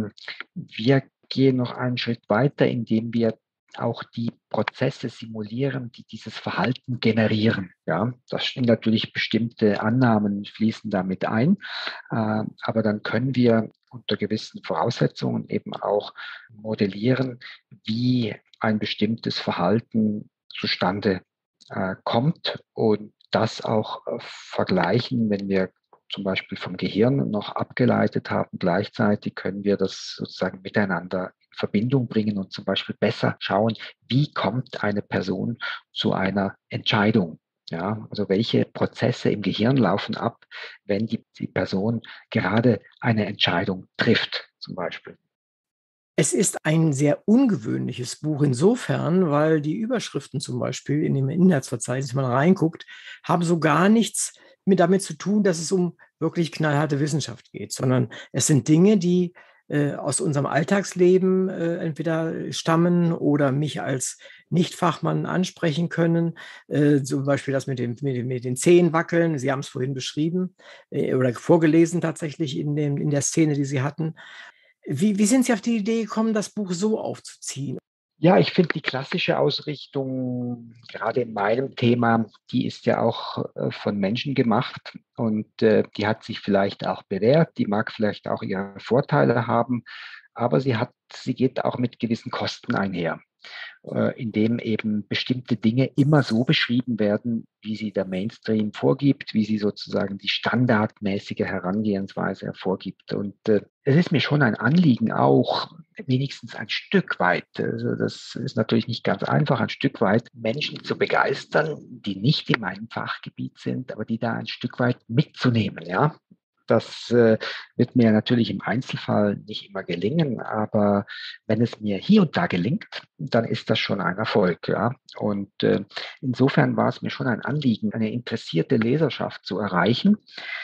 wir gehen noch einen Schritt weiter, indem wir auch die Prozesse simulieren, die dieses Verhalten generieren. Ja, das sind natürlich bestimmte Annahmen fließen damit ein, aber dann können wir unter gewissen Voraussetzungen eben auch modellieren, wie ein bestimmtes Verhalten zustande kommt und das auch vergleichen, wenn wir zum Beispiel vom Gehirn noch abgeleitet haben. Gleichzeitig können wir das sozusagen miteinander in Verbindung bringen und zum Beispiel besser schauen, wie kommt eine Person zu einer Entscheidung. Ja, also welche Prozesse im Gehirn laufen ab, wenn die Person gerade eine Entscheidung trifft, zum Beispiel. Es ist ein sehr ungewöhnliches Buch insofern, weil die Überschriften zum Beispiel in dem Inhaltsverzeichnis, wenn man reinguckt, haben so gar nichts damit zu tun, dass es um wirklich knallharte Wissenschaft geht, sondern es sind Dinge, die aus unserem Alltagsleben entweder stammen oder mich als Nichtfachmann ansprechen können. Zum Beispiel das mit den Zehen wackeln. Sie haben es vorhin beschrieben oder vorgelesen tatsächlich in der Szene, die Sie hatten. Wie sind Sie auf die Idee gekommen, das Buch so aufzuziehen? Ja, ich finde die klassische Ausrichtung, gerade in meinem Thema, die ist ja auch von Menschen gemacht und die hat sich vielleicht auch bewährt, die mag vielleicht auch ihre Vorteile haben, aber sie geht auch mit gewissen Kosten einher, indem eben bestimmte Dinge immer so beschrieben werden, wie sie der Mainstream vorgibt, wie sie sozusagen die standardmäßige Herangehensweise hervorgibt. Und es ist mir schon ein Anliegen, auch wenigstens ein Stück weit, also das ist natürlich nicht ganz einfach, ein Stück weit Menschen zu begeistern, die nicht in meinem Fachgebiet sind, aber die da ein Stück weit mitzunehmen, ja. Das wird mir natürlich im Einzelfall nicht immer gelingen, aber wenn es mir hier und da gelingt, dann ist das schon ein Erfolg. Ja? Und insofern war es mir schon ein Anliegen, eine interessierte Leserschaft zu erreichen,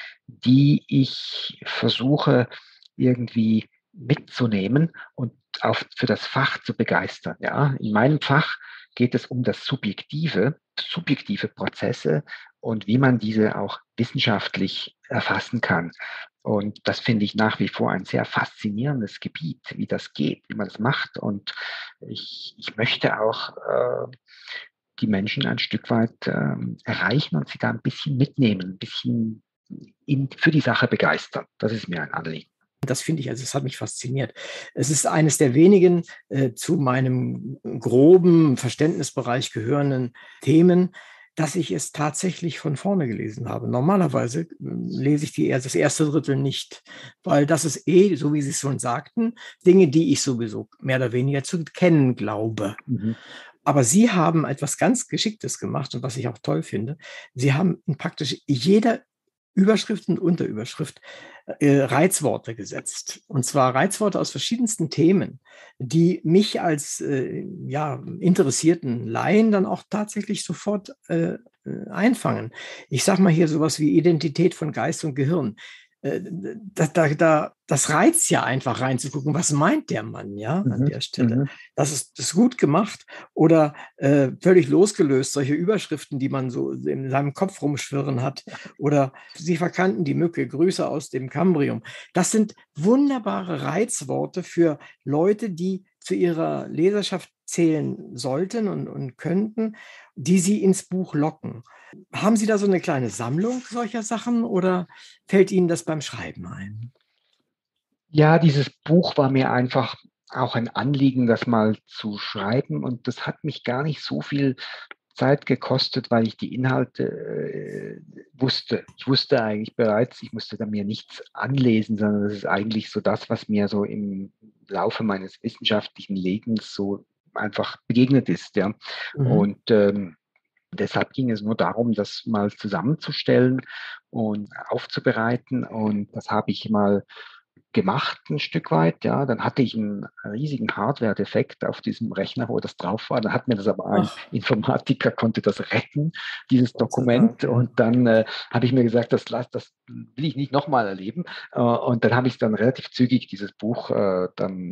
die ich versuche irgendwie mitzunehmen und auch für das Fach zu begeistern. Ja? In meinem Fach geht es um das subjektive Prozesse und wie man diese auch wissenschaftlich erfassen kann. Und das finde ich nach wie vor ein sehr faszinierendes Gebiet, wie das geht, wie man das macht. Und ich möchte auch die Menschen ein Stück weit erreichen und sie da ein bisschen mitnehmen, ein bisschen für die Sache begeistern. Das ist mir ein Anliegen. Das finde ich, also es hat mich fasziniert. Es ist eines der wenigen zu meinem groben Verständnisbereich gehörenden Themen, dass ich es tatsächlich von vorne gelesen habe. Normalerweise lese ich das erste Drittel nicht, weil das ist so wie Sie es schon sagten, Dinge, die ich sowieso mehr oder weniger zu kennen glaube. Mhm. Aber Sie haben etwas ganz Geschicktes gemacht und was ich auch toll finde. Sie haben in praktisch jeder Überschrift und Unterüberschrift Reizworte gesetzt. Und zwar Reizworte aus verschiedensten Themen, die mich als interessierten Laien dann auch tatsächlich sofort einfangen. Ich sage mal hier sowas wie Identität von Geist und Gehirn. Das reizt ja einfach reinzugucken, was meint der Mann, ja, an der Stelle. Das ist gut gemacht oder völlig losgelöst, solche Überschriften, die man so in seinem Kopf rumschwirren hat oder Sie verkannten die Mücke, Grüße aus dem Kambrium. Das sind wunderbare Reizworte für Leute, die zu ihrer Leserschaft zählen sollten und könnten, die Sie ins Buch locken. Haben Sie da so eine kleine Sammlung solcher Sachen oder fällt Ihnen das beim Schreiben ein? Ja, dieses Buch war mir einfach auch ein Anliegen, das mal zu schreiben. Und das hat mich gar nicht so viel Zeit gekostet, weil ich die Inhalte wusste. Ich wusste eigentlich bereits, ich musste da mir nichts anlesen, sondern das ist eigentlich so das, was mir so im Laufe meines wissenschaftlichen Lebens so einfach begegnet ist. Ja. Und deshalb ging es nur darum, das mal zusammenzustellen und aufzubereiten. Und das habe ich mal gemacht ein Stück weit. Ja, dann hatte ich einen riesigen Hardware-Defekt auf diesem Rechner, wo das drauf war. Dann hat mir das aber ein Informatiker, konnte das retten, dieses Dokument. Und dann habe ich mir gesagt, das will ich nicht nochmal erleben. Und dann habe ich dann relativ zügig dieses Buch dann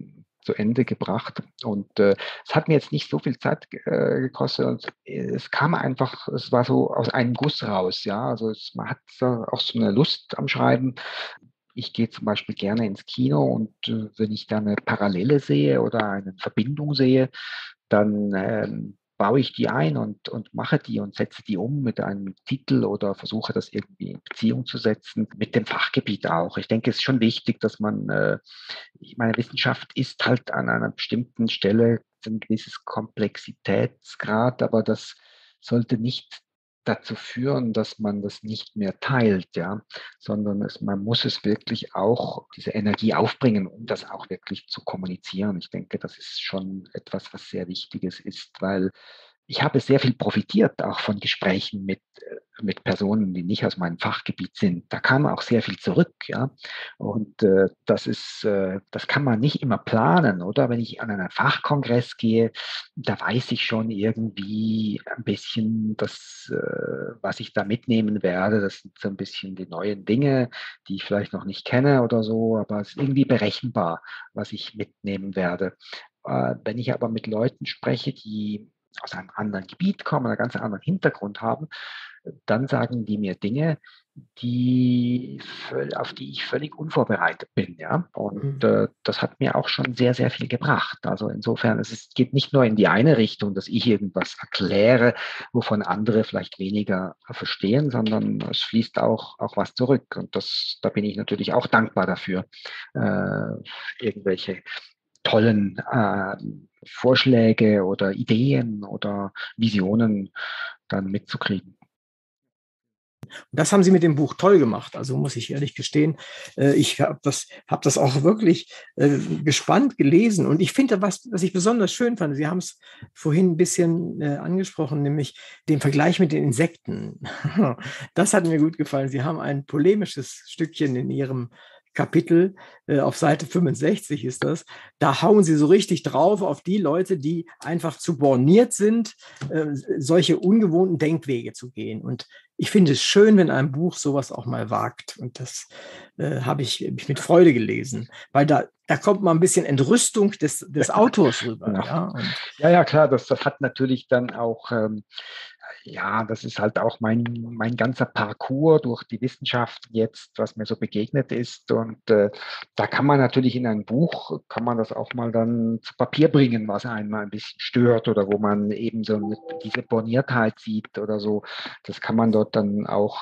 zu Ende gebracht. Und es hat mir jetzt nicht so viel Zeit gekostet. Und es kam einfach, es war so aus einem Guss raus. Ja, also man hat auch so eine Lust am Schreiben. Ich gehe zum Beispiel gerne ins Kino und wenn ich da eine Parallele sehe oder eine Verbindung sehe, dann baue ich die ein und mache die und setze die um mit einem Titel oder versuche das irgendwie in Beziehung zu setzen, mit dem Fachgebiet auch. Ich denke, es ist schon wichtig, dass man, ich meine, Wissenschaft ist halt an einer bestimmten Stelle ein gewisses Komplexitätsgrad, aber das sollte nicht dazu führen, dass man das nicht mehr teilt, ja, sondern man muss es wirklich auch, diese Energie aufbringen, um das auch wirklich zu kommunizieren. Ich denke, das ist schon etwas, was sehr Wichtiges ist, weil ich habe sehr viel profitiert, auch von Gesprächen mit Personen, die nicht aus meinem Fachgebiet sind. Da kam auch sehr viel zurück, ja. Und das kann man nicht immer planen, oder? Wenn ich an einen Fachkongress gehe, da weiß ich schon irgendwie ein bisschen, was ich da mitnehmen werde. Das sind so ein bisschen die neuen Dinge, die ich vielleicht noch nicht kenne oder so, aber es ist irgendwie berechenbar, was ich mitnehmen werde. Wenn ich aber mit Leuten spreche, die aus einem anderen Gebiet kommen, einen ganz anderen Hintergrund haben, dann sagen die mir Dinge, auf die ich völlig unvorbereitet bin, ja. Und das hat mir auch schon sehr, sehr viel gebracht. Also insofern, geht nicht nur in die eine Richtung, dass ich irgendwas erkläre, wovon andere vielleicht weniger verstehen, sondern es fließt auch was zurück. Und da bin ich natürlich auch dankbar dafür, irgendwelche tollen Vorschläge oder Ideen oder Visionen dann mitzukriegen. Das haben Sie mit dem Buch toll gemacht, also muss ich ehrlich gestehen. Ich habe das auch wirklich gespannt gelesen und ich finde, was ich besonders schön fand, Sie haben es vorhin ein bisschen angesprochen, nämlich den Vergleich mit den Insekten. Das hat mir gut gefallen. Sie haben ein polemisches Stückchen in Ihrem Kapitel, auf Seite 65 ist das, da hauen sie so richtig drauf auf die Leute, die einfach zu borniert sind, solche ungewohnten Denkwege zu gehen. Und ich finde es schön, wenn ein Buch sowas auch mal wagt. Und das habe ich mit Freude gelesen, weil da kommt mal ein bisschen Entrüstung des Autors rüber. Genau. Ja, klar, das hat natürlich dann auch ja, das ist halt auch mein ganzer Parcours durch die Wissenschaft jetzt, was mir so begegnet ist. Und da kann man natürlich in ein Buch, kann man das auch mal dann zu Papier bringen, was einen mal ein bisschen stört oder wo man eben so diese Borniertheit sieht oder so. Das kann man dort dann auch,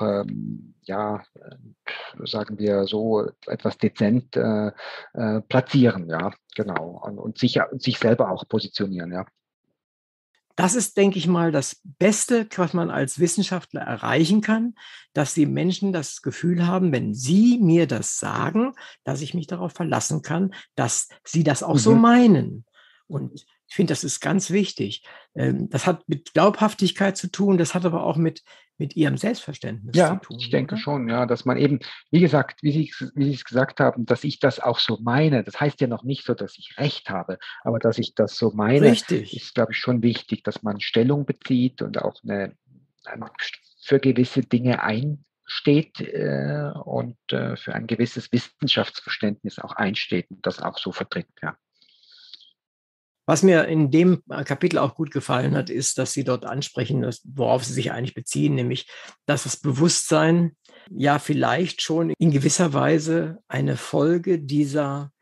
sagen wir so, etwas dezent platzieren, ja, genau. Und sich selber auch positionieren, ja. Das ist, denke ich mal, das Beste, was man als Wissenschaftler erreichen kann, dass die Menschen das Gefühl haben, wenn sie mir das sagen, dass ich mich darauf verlassen kann, dass sie das auch so meinen. Und ich finde, das ist ganz wichtig. Das hat mit Glaubhaftigkeit zu tun, das hat aber auch mit ihrem Selbstverständnis zu tun. Ja, ich denke schon, ja, dass man eben, wie gesagt, wie Sie es gesagt haben, dass ich das auch so meine. Das heißt ja noch nicht so, dass ich recht habe, aber dass ich das so meine, Richtig. ist, glaube ich, schon wichtig, dass man Stellung bezieht und auch für gewisse Dinge einsteht und für ein gewisses Wissenschaftsverständnis auch einsteht und das auch so vertritt, ja. Was mir in dem Kapitel auch gut gefallen hat, ist, dass Sie dort ansprechen, worauf Sie sich eigentlich beziehen, nämlich, dass das Bewusstsein ja vielleicht schon in gewisser Weise eine Folge dieser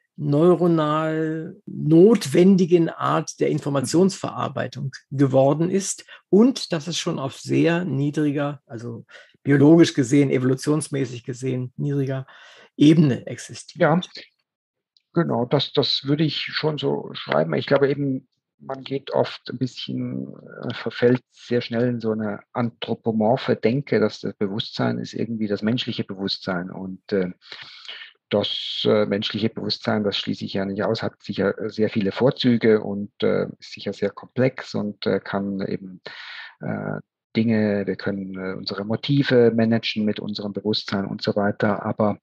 neuronal notwendigen Art der Informationsverarbeitung geworden ist und dass es schon auf sehr niedriger, also biologisch gesehen, evolutionsmäßig gesehen, niedriger Ebene existiert. Ja. Genau, das würde ich schon so schreiben. Ich glaube eben, man geht oft ein bisschen, verfällt sehr schnell in so eine anthropomorphe Denke, dass das Bewusstsein ist irgendwie das menschliche Bewusstsein. Und das menschliche Bewusstsein, das schließe ich ja nicht aus, hat sicher sehr viele Vorzüge und ist sicher sehr komplex und kann eben wir können unsere Motive managen mit unserem Bewusstsein und so weiter, aber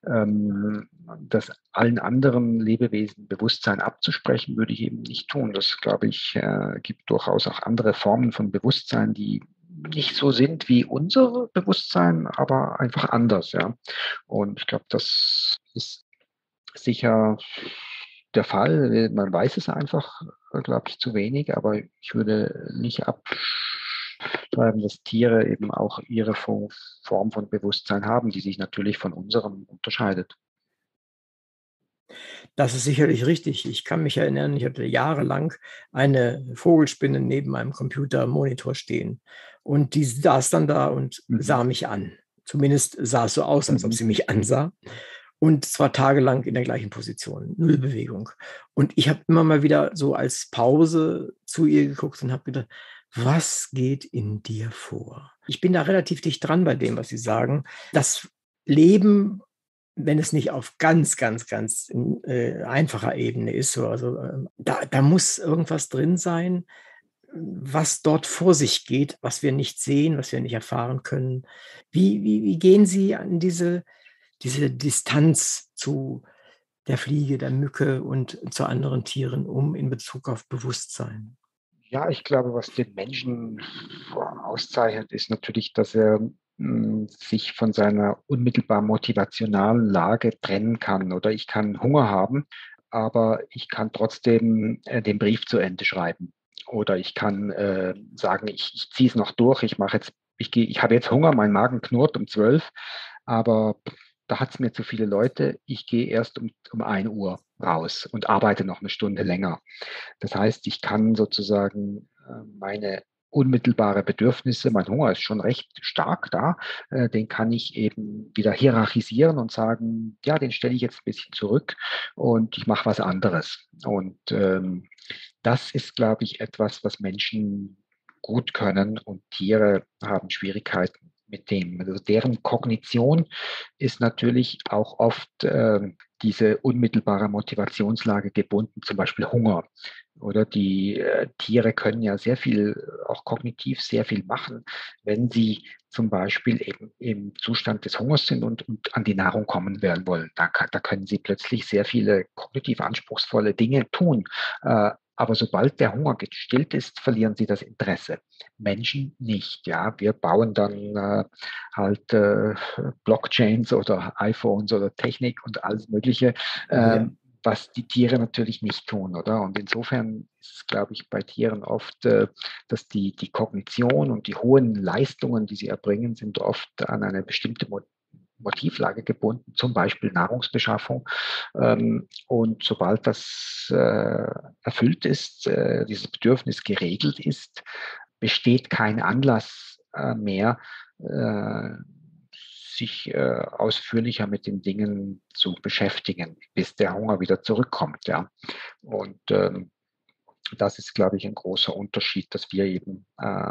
das allen anderen Lebewesen Bewusstsein abzusprechen, würde ich eben nicht tun. Das, glaube ich, gibt durchaus auch andere Formen von Bewusstsein, die nicht so sind wie unser Bewusstsein, aber einfach anders, ja. Und ich glaube, das ist sicher der Fall. Man weiß es einfach, glaube ich, zu wenig, aber ich würde nicht abschreiben, dass Tiere eben auch ihre Form von Bewusstsein haben, die sich natürlich von unserem unterscheidet. Das ist sicherlich richtig. Ich kann mich erinnern, ich hatte jahrelang eine Vogelspinne neben meinem Computermonitor stehen und die saß dann da und Mhm. sah mich an. Zumindest sah es so aus, als ob Mhm. sie mich ansah. Und zwar tagelang in der gleichen Position, null Bewegung. Und ich habe immer mal wieder so als Pause zu ihr geguckt und habe gedacht, was geht in dir vor? Ich bin da relativ dicht dran bei dem, was Sie sagen. Das Leben, wenn es nicht auf ganz, ganz, ganz einfacher Ebene ist, so, also, da muss irgendwas drin sein, was dort vor sich geht, was wir nicht sehen, was wir nicht erfahren können. Wie gehen Sie an diese Distanz zu der Fliege, der Mücke und zu anderen Tieren um in Bezug auf Bewusstsein? Ja, ich glaube, was den Menschen auszeichnet, ist natürlich, dass er sich von seiner unmittelbar motivationalen Lage trennen kann. Oder ich kann Hunger haben, aber ich kann trotzdem den Brief zu Ende schreiben. Oder ich kann sagen, ich ziehe es noch durch, ich habe jetzt Hunger, mein Magen knurrt um 12, aber da hat es mir zu viele Leute, ich gehe erst um 1 Uhr raus und arbeite noch eine Stunde länger. Das heißt, ich kann sozusagen meine unmittelbare Bedürfnisse, mein Hunger ist schon recht stark da, den kann ich eben wieder hierarchisieren und sagen, ja, den stelle ich jetzt ein bisschen zurück und ich mache was anderes. Und das ist, glaube ich, etwas, was Menschen gut können und Tiere haben Schwierigkeiten mit dem. Also deren Kognition ist natürlich auch oft diese unmittelbare Motivationslage gebunden, zum Beispiel Hunger. Oder die Tiere können ja sehr viel, auch kognitiv sehr viel machen, wenn sie zum Beispiel eben im Zustand des Hungers sind und an die Nahrung kommen werden wollen. Da können sie plötzlich sehr viele kognitiv anspruchsvolle Dinge tun. Aber sobald der Hunger gestillt ist, verlieren sie das Interesse. Menschen nicht. Ja, wir bauen dann halt Blockchains oder iPhones oder Technik und alles Mögliche, Ja. was die Tiere natürlich nicht tun, oder? Und insofern ist es, glaube ich, bei Tieren oft, dass die Kognition und die hohen Leistungen, die sie erbringen, sind oft an eine bestimmte Motivlage gebunden, zum Beispiel Nahrungsbeschaffung. Und sobald das erfüllt ist, dieses Bedürfnis geregelt ist, besteht kein Anlass mehr, äh, sich ausführlicher mit den Dingen zu beschäftigen, bis der Hunger wieder zurückkommt. Ja. Und das ist, glaube ich, ein großer Unterschied, dass wir eben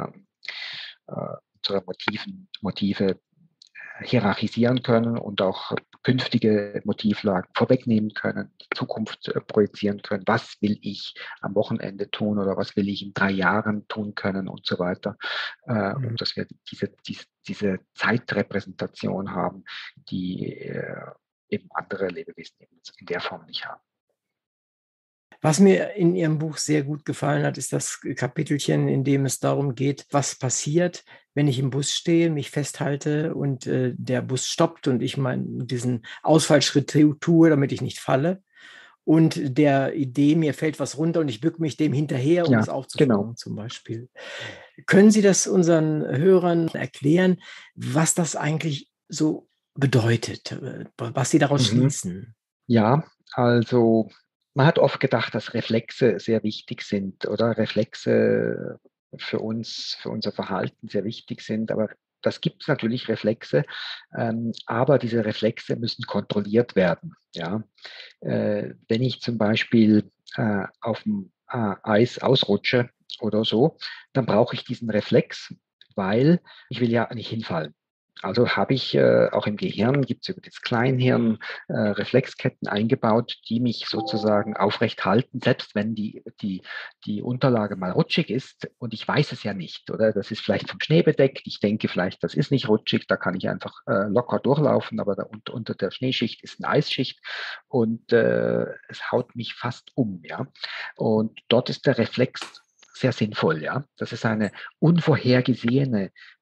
unsere Motive hierarchisieren können und auch künftige Motivlagen vorwegnehmen können, die Zukunft projizieren können. Was will ich am Wochenende tun oder was will ich in 3 Jahren tun können und so weiter. Mhm. Und dass wir diese Zeitrepräsentation haben, die eben andere Lebewesen eben in der Form nicht haben. Was mir in Ihrem Buch sehr gut gefallen hat, ist das Kapitelchen, in dem es darum geht, was passiert, wenn ich im Bus stehe, mich festhalte und der Bus stoppt und ich diesen Ausfallschritt tue, damit ich nicht falle. Und der Idee, mir fällt was runter und ich bücke mich dem hinterher, um Ja, es genau. aufzufangen, zum Beispiel. Können Sie das unseren Hörern erklären, was das eigentlich so bedeutet, was Sie daraus Mhm. schließen? Ja, also man hat oft gedacht, dass Reflexe sehr wichtig sind oder Reflexe für uns, für unser Verhalten sehr wichtig sind. Aber das gibt es natürlich Reflexe, aber diese Reflexe müssen kontrolliert werden. Ja? Wenn ich zum Beispiel auf dem Eis ausrutsche oder so, dann brauche ich diesen Reflex, weil ich will ja nicht hinfallen. Also habe ich auch im Gehirn, gibt es über das Kleinhirn Reflexketten eingebaut, die mich sozusagen aufrecht halten, selbst wenn die Unterlage mal rutschig ist und ich weiß es ja nicht. Oder das ist vielleicht vom Schnee bedeckt. Ich denke vielleicht, das ist nicht rutschig, da kann ich einfach locker durchlaufen, aber unter der Schneeschicht ist eine Eisschicht und es haut mich fast um. Ja? Und dort ist der Reflex sehr sinnvoll. Ja? Das ist eine unvorhergesehene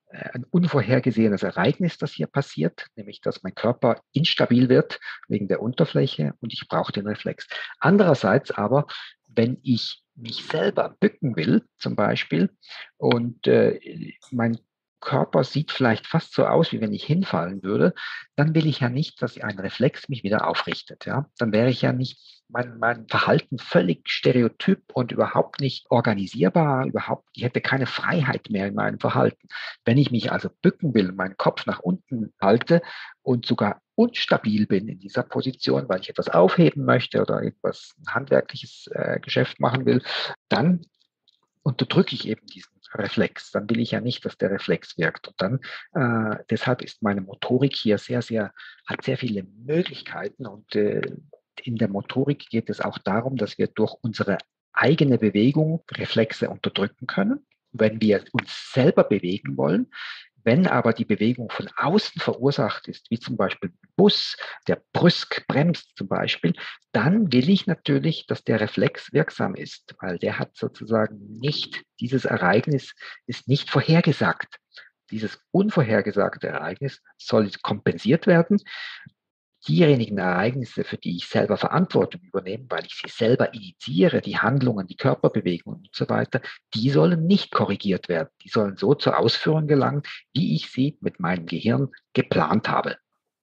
ein unvorhergesehenes Ereignis, das hier passiert, nämlich dass mein Körper instabil wird wegen der Unterfläche und ich brauche den Reflex. Andererseits aber, wenn ich mich selber bücken will, zum Beispiel, und mein Körper sieht vielleicht fast so aus, wie wenn ich hinfallen würde, dann will ich ja nicht, dass ein Reflex mich wieder aufrichtet. Ja? Dann wäre ich ja nicht mein Verhalten völlig stereotyp und überhaupt nicht organisierbar, ich hätte keine Freiheit mehr in meinem Verhalten. Wenn ich mich also bücken will, meinen Kopf nach unten halte und sogar unstabil bin in dieser Position, weil ich etwas aufheben möchte oder etwas ein handwerkliches Geschäft machen will, dann unterdrücke ich eben diesen Reflex. Dann will ich ja nicht, dass der Reflex wirkt. Und dann, deshalb ist meine Motorik hier hat sehr viele Möglichkeiten. Und in der Motorik geht es auch darum, dass wir durch unsere eigene Bewegung Reflexe unterdrücken können, wenn wir uns selber bewegen wollen. Wenn aber die Bewegung von außen verursacht ist, wie zum Beispiel ein Bus, der brüsk bremst zum Beispiel, dann will ich natürlich, dass der Reflex wirksam ist, weil der hat sozusagen dieses Ereignis ist nicht vorhergesagt. Dieses unvorhergesagte Ereignis soll kompensiert werden. Diejenigen Ereignisse, für die ich selber Verantwortung übernehme, weil ich sie selber initiiere, die Handlungen, die Körperbewegungen und so weiter, die sollen nicht korrigiert werden. Die sollen so zur Ausführung gelangen, wie ich sie mit meinem Gehirn geplant habe.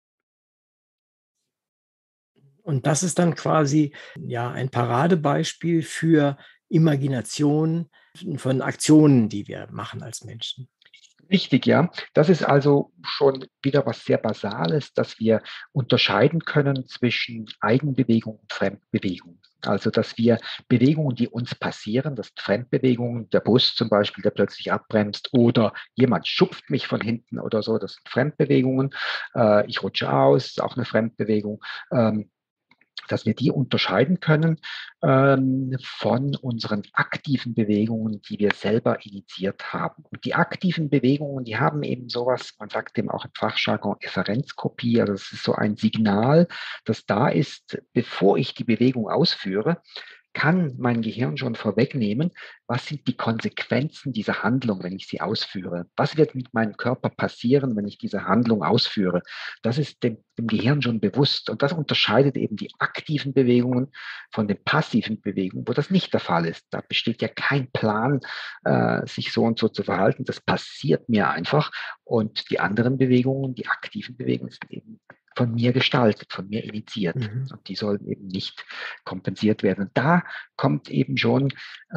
Und das ist dann quasi ja ein Paradebeispiel für Imagination von Aktionen, die wir machen als Menschen. Richtig, ja. Das ist also schon wieder was sehr Basales, dass wir unterscheiden können zwischen Eigenbewegung und Fremdbewegung. Also, dass wir Bewegungen, die uns passieren, das sind Fremdbewegungen, der Bus zum Beispiel, der plötzlich abbremst oder jemand schupft mich von hinten oder so, das sind Fremdbewegungen. Ich rutsche aus, ist auch eine Fremdbewegung. Dass wir die unterscheiden können von unseren aktiven Bewegungen, die wir selber initiiert haben. Und die aktiven Bewegungen, die haben eben sowas, man sagt dem auch im Fachjargon Efferenzkopie, also das ist so ein Signal, das da ist, bevor ich die Bewegung ausführe, kann mein Gehirn schon vorwegnehmen, was sind die Konsequenzen dieser Handlung, wenn ich sie ausführe? Was wird mit meinem Körper passieren, wenn ich diese Handlung ausführe? Das ist dem Gehirn schon bewusst. Und das unterscheidet eben die aktiven Bewegungen von den passiven Bewegungen, wo das nicht der Fall ist. Da besteht ja kein Plan, sich so und so zu verhalten. Das passiert mir einfach. Und die anderen Bewegungen, die aktiven Bewegungen, sind eben von mir gestaltet, von mir initiiert. Und die sollen eben nicht kompensiert werden. Und da kommt eben schon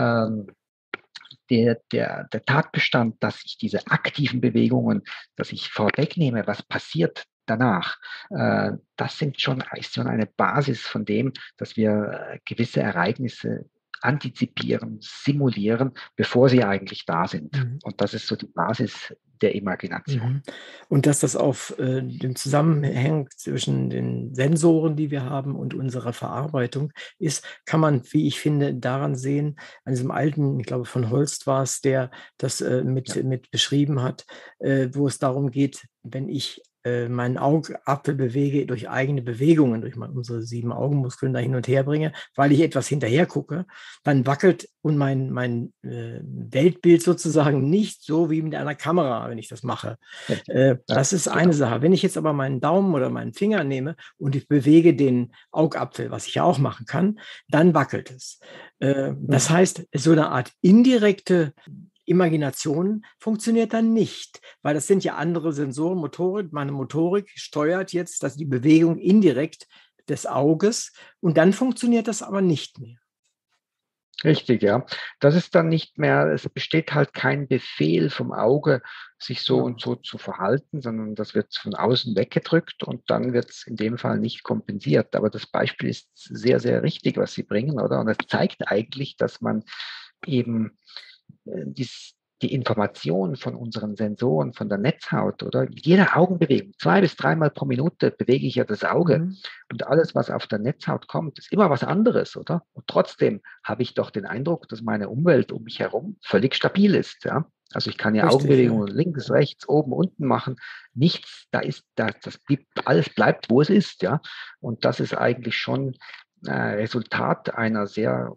der Tatbestand, dass ich diese aktiven Bewegungen, dass ich vorwegnehme, was passiert danach, das ist schon eine Basis von dem, dass wir gewisse Ereignisse antizipieren, simulieren, bevor sie eigentlich da sind. Und das ist so die Basis der Imagination. Und dass das auf dem Zusammenhang zwischen den Sensoren, die wir haben, und unserer Verarbeitung ist, kann man, wie ich finde, daran sehen, an diesem alten, ich glaube von Holst war es, der das mit beschrieben hat, wo es darum geht, wenn ich meinen Augapfel bewege durch eigene Bewegungen, durch unsere 7 Augenmuskeln da hin und her bringe, weil ich etwas hinterher gucke, dann wackelt und mein Weltbild sozusagen nicht so wie mit einer Kamera, wenn ich das mache. Das ist eine Sache. Wenn ich jetzt aber meinen Daumen oder meinen Finger nehme und ich bewege den Augapfel, was ich ja auch machen kann, dann wackelt es. Das heißt, so eine Art indirekte Imagination funktioniert dann nicht, weil das sind ja andere Sensoren, Motorik. Meine Motorik steuert jetzt die Bewegung indirekt des Auges und dann funktioniert das aber nicht mehr. Richtig, ja. Das ist dann nicht mehr, es besteht halt kein Befehl vom Auge, sich so und so zu verhalten, sondern das wird von außen weggedrückt und dann wird es in dem Fall nicht kompensiert. Aber das Beispiel ist sehr, sehr richtig, was Sie bringen, oder? Und es zeigt eigentlich, dass man eben die Information von unseren Sensoren, von der Netzhaut, oder jede Augenbewegung, 2 bis 3 Mal pro Minute bewege ich ja das Auge. Und alles, was auf der Netzhaut kommt, ist immer was anderes, oder? Und trotzdem habe ich doch den Eindruck, dass meine Umwelt um mich herum völlig stabil ist, ja. Also ich kann ja richtig, Augenbewegungen links, rechts, oben, unten machen. Nichts, alles bleibt, wo es ist, ja. Und das ist eigentlich schon Resultat einer sehr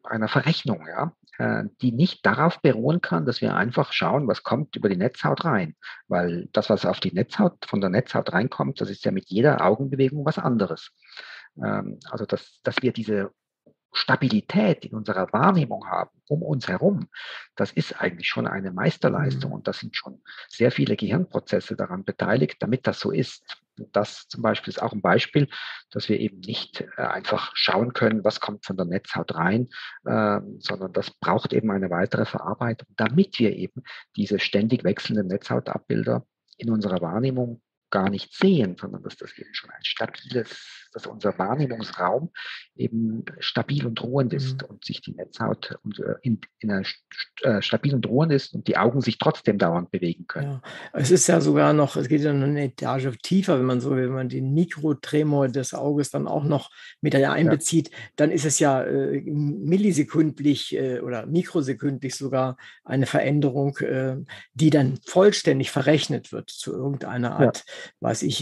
einer Verrechnung, ja, die nicht darauf beruhen kann, dass wir einfach schauen, was kommt über die Netzhaut rein. Weil das, was auf die Netzhaut, von der Netzhaut reinkommt, das ist ja mit jeder Augenbewegung was anderes. Also, dass wir diese Stabilität in unserer Wahrnehmung haben, um uns herum, das ist eigentlich schon eine Meisterleistung. Und da sind schon sehr viele Gehirnprozesse daran beteiligt, damit das so ist. Und das zum Beispiel ist auch ein Beispiel, dass wir eben nicht einfach schauen können, was kommt von der Netzhaut rein, sondern das braucht eben eine weitere Verarbeitung, damit wir eben diese ständig wechselnden Netzhautabbilder in unserer Wahrnehmung gar nicht sehen, sondern dass das eben schon ein stabiles, dass unser Wahrnehmungsraum eben stabil und ruhend ist und sich die Netzhaut in einer stabil und ruhend ist und die Augen sich trotzdem dauernd bewegen können. Ja, es ist ja sogar noch, es geht ja noch eine Etage tiefer, wenn man so will, wenn man den Mikrotremor des Auges dann auch noch mit einbezieht, dann ist es ja millisekündlich oder mikrosekündlich sogar eine Veränderung, die dann vollständig verrechnet wird zu irgendeiner Art, weiß ich,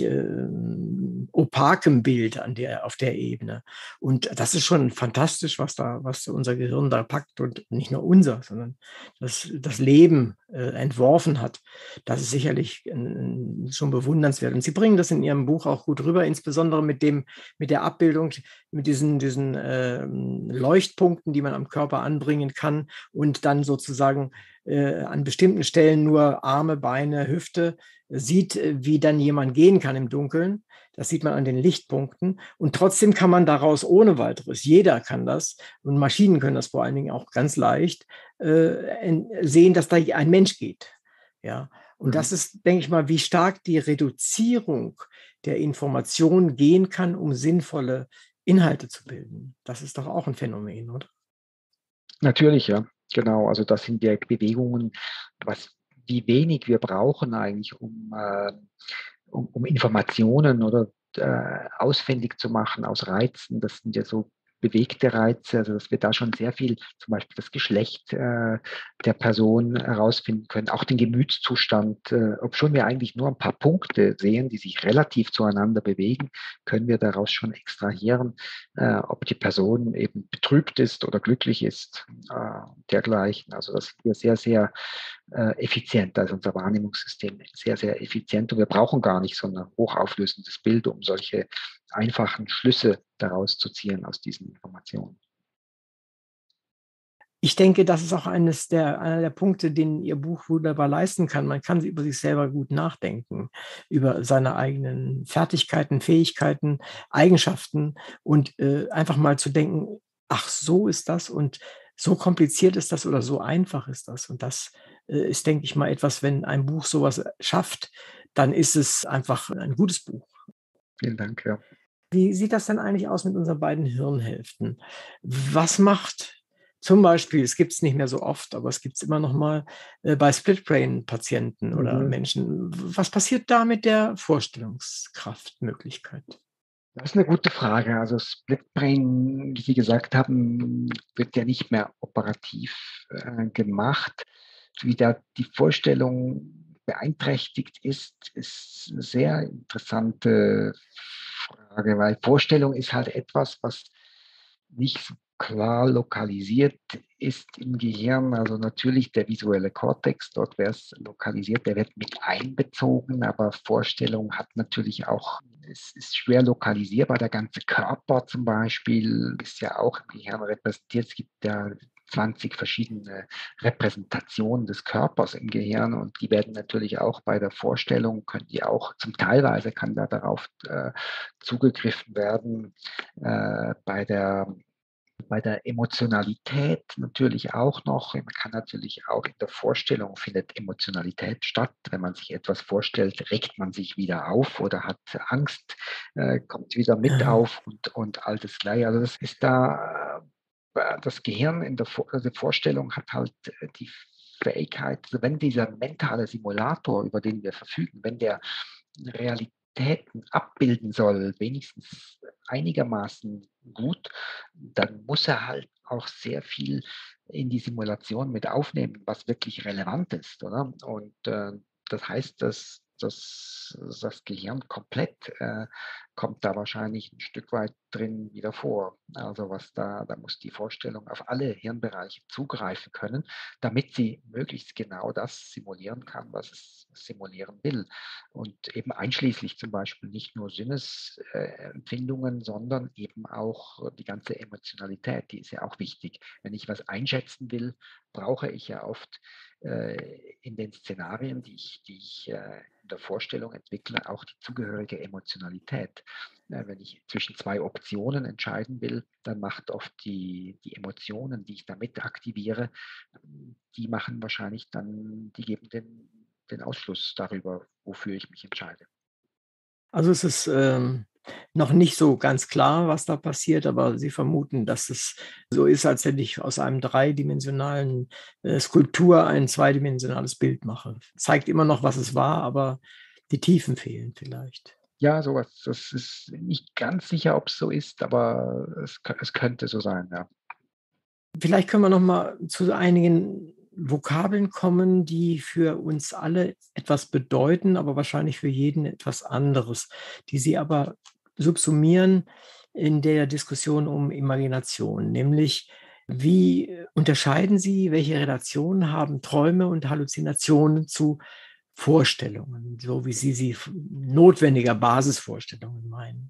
opakem Bild auf der Ebene. Und das ist schon fantastisch, was unser Gehirn da packt und nicht nur unser, sondern das Leben entworfen hat. Das ist sicherlich schon bewundernswert. Und Sie bringen das in Ihrem Buch auch gut rüber, insbesondere mit der Abbildung, mit diesen Leuchtpunkten, die man am Körper anbringen kann und dann sozusagen an bestimmten Stellen nur Arme, Beine, Hüfte sieht, wie dann jemand gehen kann im Dunkeln. Das sieht man an den Lichtpunkten. Und trotzdem kann man daraus ohne weiteres, jeder kann das, und Maschinen können das vor allen Dingen auch ganz leicht, sehen, dass da ein Mensch geht. Ja. Und das ist, denke ich mal, wie stark die Reduzierung der Information gehen kann, um sinnvolle Inhalte zu bilden. Das ist doch auch ein Phänomen, oder? Natürlich, ja, genau. Also das sind ja Bewegungen, wie wenig wir brauchen eigentlich, um Informationen oder ausfindig zu machen aus Reizen. Das sind ja so bewegte Reize, also dass wir da schon sehr viel, zum Beispiel das Geschlecht der Person herausfinden können, auch den Gemütszustand. Obschon wir eigentlich nur ein paar Punkte sehen, die sich relativ zueinander bewegen, können wir daraus schon extrahieren, ob die Person eben betrübt ist oder glücklich ist, dergleichen. Also das ist sehr, sehr effizient. Also unser Wahrnehmungssystem ist sehr, sehr effizient und wir brauchen gar nicht so ein hochauflösendes Bild, um solche einfachen Schlüsse daraus zu ziehen aus diesen Informationen. Ich denke, das ist auch einer der Punkte, den Ihr Buch wunderbar leisten kann. Man kann über sich selber gut nachdenken, über seine eigenen Fertigkeiten, Fähigkeiten, Eigenschaften und einfach mal zu denken, ach, so ist das und so kompliziert ist das oder so einfach ist das. Und das ist, denke ich mal, etwas, wenn ein Buch sowas schafft, dann ist es einfach ein gutes Buch. Vielen Dank, ja. Wie sieht das denn eigentlich aus mit unseren beiden Hirnhälften? Was macht zum Beispiel, es gibt es nicht mehr so oft, aber es gibt es immer noch mal bei Split-Brain-Patienten oder Menschen. Was passiert da mit der Vorstellungskraftmöglichkeit? Das ist eine gute Frage. Also Split Brain, wie Sie gesagt haben, wird ja nicht mehr operativ gemacht. Wie da die Vorstellung beeinträchtigt ist eine sehr interessante Frage, weil Vorstellung ist halt etwas, was nicht so klar lokalisiert ist im Gehirn. Also natürlich der visuelle Kortex, dort wäre es lokalisiert, der wird mit einbezogen, aber Vorstellung hat natürlich auch, es ist schwer lokalisierbar. Der ganze Körper zum Beispiel ist ja auch im Gehirn repräsentiert. Es gibt ja 20 verschiedene Repräsentationen des Körpers im Gehirn und die werden natürlich auch bei der Vorstellung, können die auch, teilweise kann da darauf zugegriffen werden, bei der Emotionalität natürlich auch noch. Man kann natürlich auch in der Vorstellung findet Emotionalität statt. Wenn man sich etwas vorstellt, regt man sich wieder auf oder hat Angst, kommt wieder mit auf und all das Gleiche. Also das ist da, das Gehirn in der Vorstellung hat halt die Fähigkeit, also wenn dieser mentale Simulator, über den wir verfügen, wenn der Realitäten abbilden soll, wenigstens einigermaßen gut, dann muss er halt auch sehr viel in die Simulation mit aufnehmen, was wirklich relevant ist, oder? Und das heißt, dass das Gehirn komplett kommt da wahrscheinlich ein Stück weit drin wieder vor. Also da muss die Vorstellung auf alle Hirnbereiche zugreifen können, damit sie möglichst genau das simulieren kann, was es simulieren will. Und eben einschließlich zum Beispiel nicht nur Sinnesempfindungen, sondern eben auch die ganze Emotionalität, die ist ja auch wichtig. Wenn ich was einschätzen will, brauche ich ja oft in den Szenarien, die ich in der Vorstellung entwickle, auch die zugehörige Emotionalität. Wenn ich zwischen zwei Optionen entscheiden will, dann macht oft die Emotionen, die ich damit aktiviere, die machen wahrscheinlich dann, die geben den Ausschluss darüber, wofür ich mich entscheide. Also es ist noch nicht so ganz klar, was da passiert, aber Sie vermuten, dass es so ist, als wenn ich aus einem dreidimensionalen Skulptur ein zweidimensionales Bild mache. Zeigt immer noch, was es war, aber die Tiefen fehlen vielleicht. Ja, sowas, das ist nicht ganz sicher, ob es so ist, aber es könnte so sein, ja. Vielleicht können wir noch mal zu einigen Vokabeln kommen, die für uns alle etwas bedeuten, aber wahrscheinlich für jeden etwas anderes, die Sie aber subsumieren in der Diskussion um Imagination, nämlich wie unterscheiden Sie, welche Relation haben Träume und Halluzinationen zu Vorstellungen, so wie Sie notwendiger Basisvorstellungen meinen?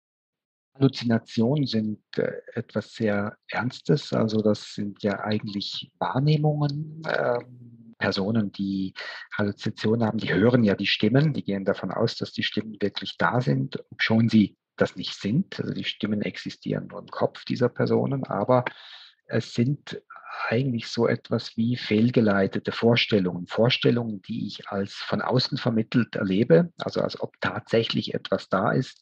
Halluzinationen sind etwas sehr Ernstes. Also das sind ja eigentlich Wahrnehmungen. Personen, die Halluzinationen haben, die hören ja die Stimmen, die gehen davon aus, dass die Stimmen wirklich da sind, obschon sie das nicht sind. Also die Stimmen existieren nur im Kopf dieser Personen, aber es sind eigentlich so etwas wie fehlgeleitete Vorstellungen. Vorstellungen, die ich als von außen vermittelt erlebe, also als ob tatsächlich etwas da ist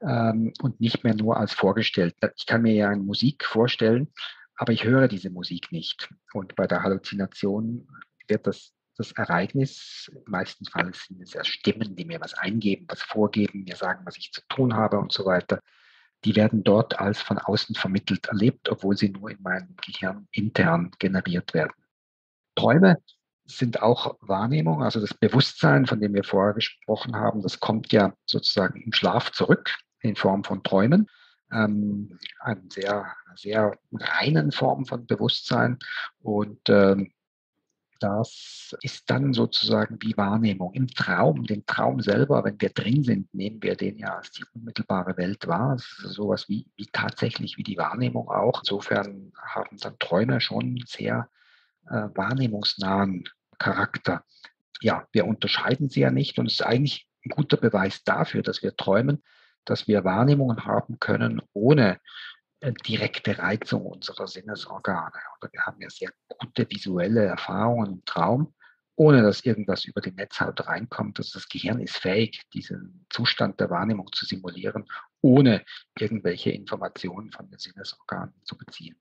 und nicht mehr nur als vorgestellt. Ich kann mir ja eine Musik vorstellen, aber ich höre diese Musik nicht. Und bei der Halluzination wird das Ereignis, meistens sind es ja Stimmen, die mir was eingeben, was vorgeben, mir sagen, was ich zu tun habe und so weiter, die werden dort als von außen vermittelt erlebt, obwohl sie nur in meinem Gehirn intern generiert werden. Träume sind auch Wahrnehmung, also das Bewusstsein, von dem wir vorher gesprochen haben, das kommt ja sozusagen im Schlaf zurück in Form von Träumen, eine sehr reinen Form von Bewusstsein und das ist dann sozusagen wie Wahrnehmung im Traum. Den Traum selber, wenn wir drin sind, nehmen wir den ja als die unmittelbare Welt wahr. Es ist sowas wie tatsächlich wie die Wahrnehmung auch. Insofern haben dann Träume schon sehr wahrnehmungsnahen Charakter. Ja, wir unterscheiden sie ja nicht und es ist eigentlich ein guter Beweis dafür, dass wir träumen, dass wir Wahrnehmungen haben können, ohne direkte Reizung unserer Sinnesorgane. Oder wir haben ja sehr gute visuelle Erfahrungen im Traum, ohne dass irgendwas über die Netzhaut reinkommt. Also das Gehirn ist fähig, diesen Zustand der Wahrnehmung zu simulieren, ohne irgendwelche Informationen von den Sinnesorganen zu beziehen.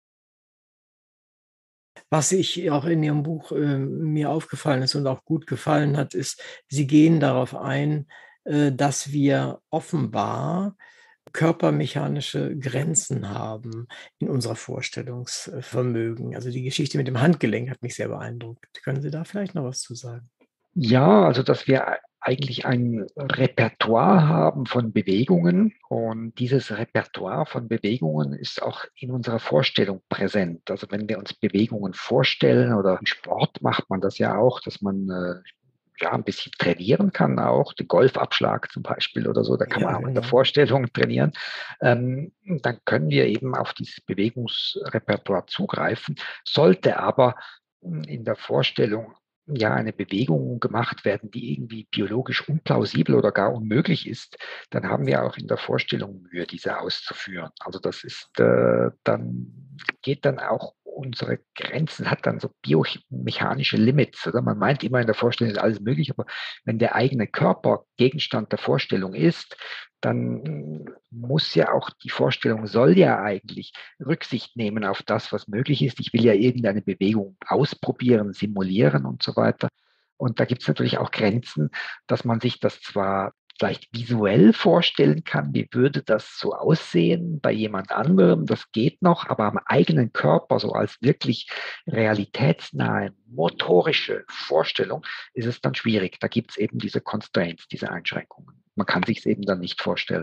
Was ich auch in Ihrem Buch mir aufgefallen ist und auch gut gefallen hat, ist, Sie gehen darauf ein, dass wir offenbar körpermechanische Grenzen haben in unserer Vorstellungsvermögen. Also die Geschichte mit dem Handgelenk hat mich sehr beeindruckt. Können Sie da vielleicht noch was zu sagen? Ja, also dass wir eigentlich ein Repertoire haben von Bewegungen und dieses Repertoire von Bewegungen ist auch in unserer Vorstellung präsent. Also wenn wir uns Bewegungen vorstellen oder im Sport macht man das ja auch, dass man ja ein bisschen trainieren kann auch, den Golfabschlag zum Beispiel oder so, da kann man Ja, auch in der genau. Vorstellung trainieren. Dann können wir eben auf dieses Bewegungsrepertoire zugreifen, sollte aber in der Vorstellung ja eine Bewegung gemacht werden, die irgendwie biologisch unplausibel oder gar unmöglich ist, dann haben wir auch in der Vorstellung Mühe, diese auszuführen. Also das ist dann geht dann auch unsere Grenzen, hat dann so biomechanische Limits. Oder? Man meint immer in der Vorstellung ist alles möglich, aber wenn der eigene Körper Gegenstand der Vorstellung ist, dann muss ja auch die Vorstellung, soll ja eigentlich Rücksicht nehmen auf das, was möglich ist. Ich will ja irgendeine Bewegung ausprobieren, simulieren und so weiter. Und da gibt es natürlich auch Grenzen, dass man sich das zwar vielleicht visuell vorstellen kann, wie würde das so aussehen bei jemand anderem, das geht noch, aber am eigenen Körper, so als wirklich realitätsnahe, motorische Vorstellung, ist es dann schwierig. Da gibt es eben diese Constraints, diese Einschränkungen. Man kann sich es eben dann nicht vorstellen.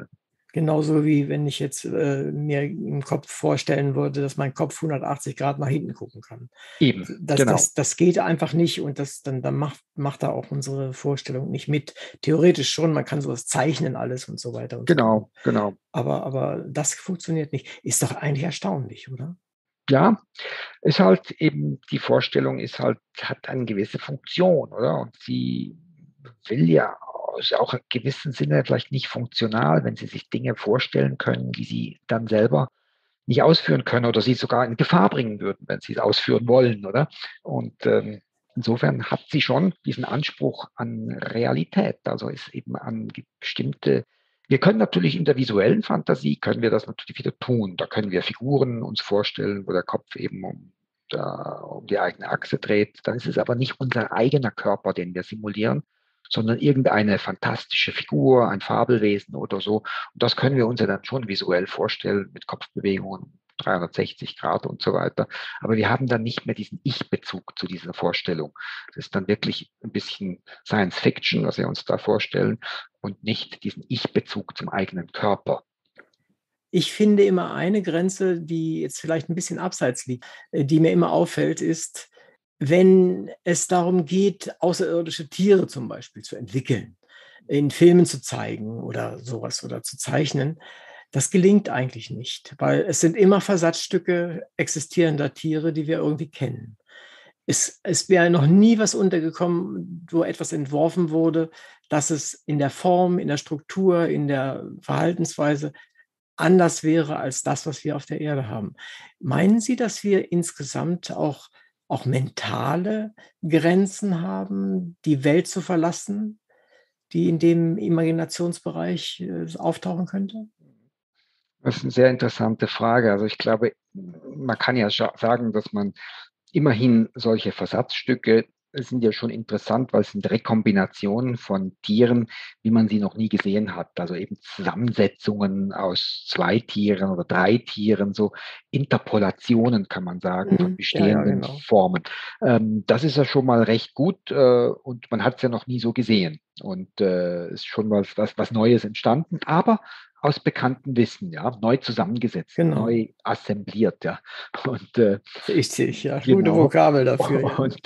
Genauso wie wenn ich jetzt mir im Kopf vorstellen würde, dass mein Kopf 180 Grad nach hinten gucken kann. Eben, Das, genau. das, das geht einfach nicht und dann macht da auch unsere Vorstellung nicht mit. Theoretisch schon, man kann sowas zeichnen alles und so weiter und so fort. Genau. Aber das funktioniert nicht. Ist doch eigentlich erstaunlich, oder? Ja, ist halt eben, die Vorstellung ist halt, hat eine gewisse Funktion, oder? Und sie will ja, ist auch in gewissem Sinne vielleicht nicht funktional, wenn sie sich Dinge vorstellen können, die sie dann selber nicht ausführen können oder sie sogar in Gefahr bringen würden, wenn sie es ausführen wollen, oder? Und insofern hat sie schon diesen Anspruch an Realität, also ist eben an bestimmte. Wir können natürlich in der visuellen Fantasie, können wir das natürlich wieder tun. Da können wir Figuren uns vorstellen, wo der Kopf eben um die eigene Achse dreht. Dann ist es aber nicht unser eigener Körper, den wir simulieren, sondern irgendeine fantastische Figur, ein Fabelwesen oder so. Und das können wir uns ja dann schon visuell vorstellen mit Kopfbewegungen, 360 Grad und so weiter. Aber wir haben dann nicht mehr diesen Ich-Bezug zu dieser Vorstellung. Das ist dann wirklich ein bisschen Science Fiction, was wir uns da vorstellen, und nicht diesen Ich-Bezug zum eigenen Körper. Ich finde immer eine Grenze, die jetzt vielleicht ein bisschen abseits liegt, die mir immer auffällt, ist, wenn es darum geht, außerirdische Tiere zum Beispiel zu entwickeln, in Filmen zu zeigen oder sowas oder zu zeichnen. Das gelingt eigentlich nicht, weil es sind immer Versatzstücke existierender Tiere, die wir irgendwie kennen. Es wäre noch nie was untergekommen, wo etwas entworfen wurde, dass es in der Form, in der Struktur, in der Verhaltensweise anders wäre als das, was wir auf der Erde haben. Meinen Sie, dass wir insgesamt auch mentale Grenzen haben, die Welt zu verlassen, die in dem Imaginationsbereich auftauchen könnte? Das ist eine sehr interessante Frage. Also ich glaube, man kann ja sagen, dass man immerhin solche Versatzstücke sind ja schon interessant, weil es sind Rekombinationen von Tieren, wie man sie noch nie gesehen hat. Also eben Zusammensetzungen aus 2 Tieren oder 3 Tieren, so Interpolationen kann man sagen von Ja, bestehenden genau. Formen. Das ist ja schon mal recht gut und man hat es ja noch nie so gesehen. Und ist schon mal was Neues entstanden, aber aus bekanntem Wissen, ja, neu zusammengesetzt, Genau. neu assembliert, ja. Und Richtig, ja. Gute genau. Vokabel dafür, ja. Und,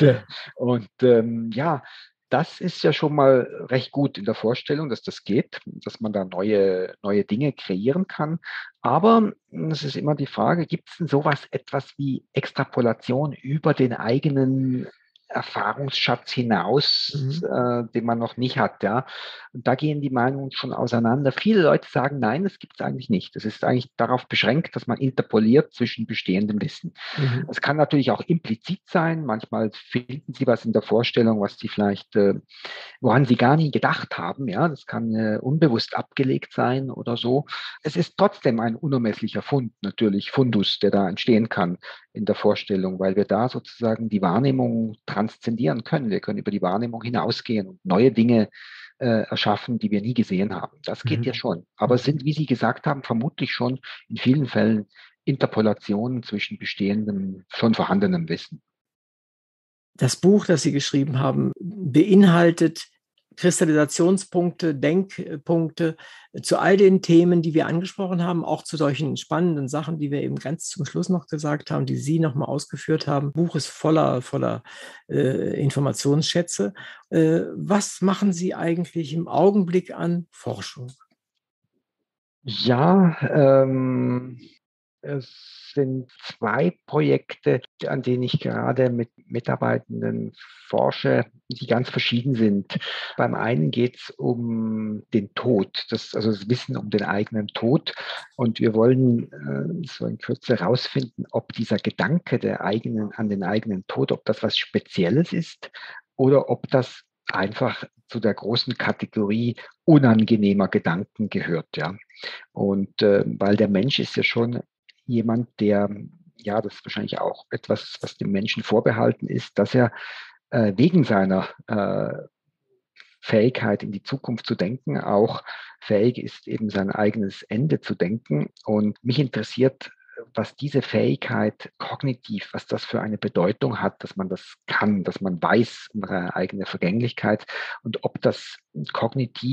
ja, das ist ja schon mal recht gut in der Vorstellung, dass das geht, dass man da neue Dinge kreieren kann. Aber es ist immer die Frage, gibt es denn sowas, etwas wie Extrapolation über den eigenen Erfahrungsschatz hinaus, Mhm. den man noch nicht hat, ja? Und da gehen die Meinungen schon auseinander. Viele Leute sagen, nein, das gibt es eigentlich nicht. Das ist eigentlich darauf beschränkt, dass man interpoliert zwischen bestehendem Wissen. Mhm. Es kann natürlich auch implizit sein. Manchmal finden Sie was in der Vorstellung, was Sie vielleicht, woran Sie gar nie gedacht haben. Ja, das kann unbewusst abgelegt sein oder so. Es ist trotzdem ein unermesslicher Fund, natürlich Fundus, der da entstehen kann in der Vorstellung, weil wir da sozusagen die Wahrnehmung transzendieren können. Wir können über die Wahrnehmung hinausgehen und neue Dinge erschaffen, die wir nie gesehen haben. Das geht ja Mhm. schon. Aber es sind, wie Sie gesagt haben, vermutlich schon in vielen Fällen Interpolationen zwischen bestehendem, schon vorhandenem Wissen. Das Buch, das Sie geschrieben haben, beinhaltet Kristallisationspunkte, Denkpunkte zu all den Themen, die wir angesprochen haben, auch zu solchen spannenden Sachen, die wir eben ganz zum Schluss noch gesagt haben, die Sie nochmal ausgeführt haben. Das Buch ist voller Informationsschätze. Was machen Sie eigentlich im Augenblick an Forschung? Ja, es sind 2 Projekte, an denen ich gerade mit Mitarbeitenden forsche, die ganz verschieden sind. Beim einen geht es um den Tod, also das Wissen um den eigenen Tod. Und wir wollen so in Kürze herausfinden, ob dieser Gedanke an den eigenen Tod, ob das was Spezielles ist oder ob das einfach zu der großen Kategorie unangenehmer Gedanken gehört, ja. Und weil der Mensch ist ja schon jemand, der, ja, das ist wahrscheinlich auch etwas, was dem Menschen vorbehalten ist, dass er wegen seiner Fähigkeit, in die Zukunft zu denken, auch fähig ist, eben sein eigenes Ende zu denken. Und mich interessiert, was diese Fähigkeit kognitiv, was das für eine Bedeutung hat, dass man das kann, dass man weiß um seine eigene Vergänglichkeit und ob das kognitiv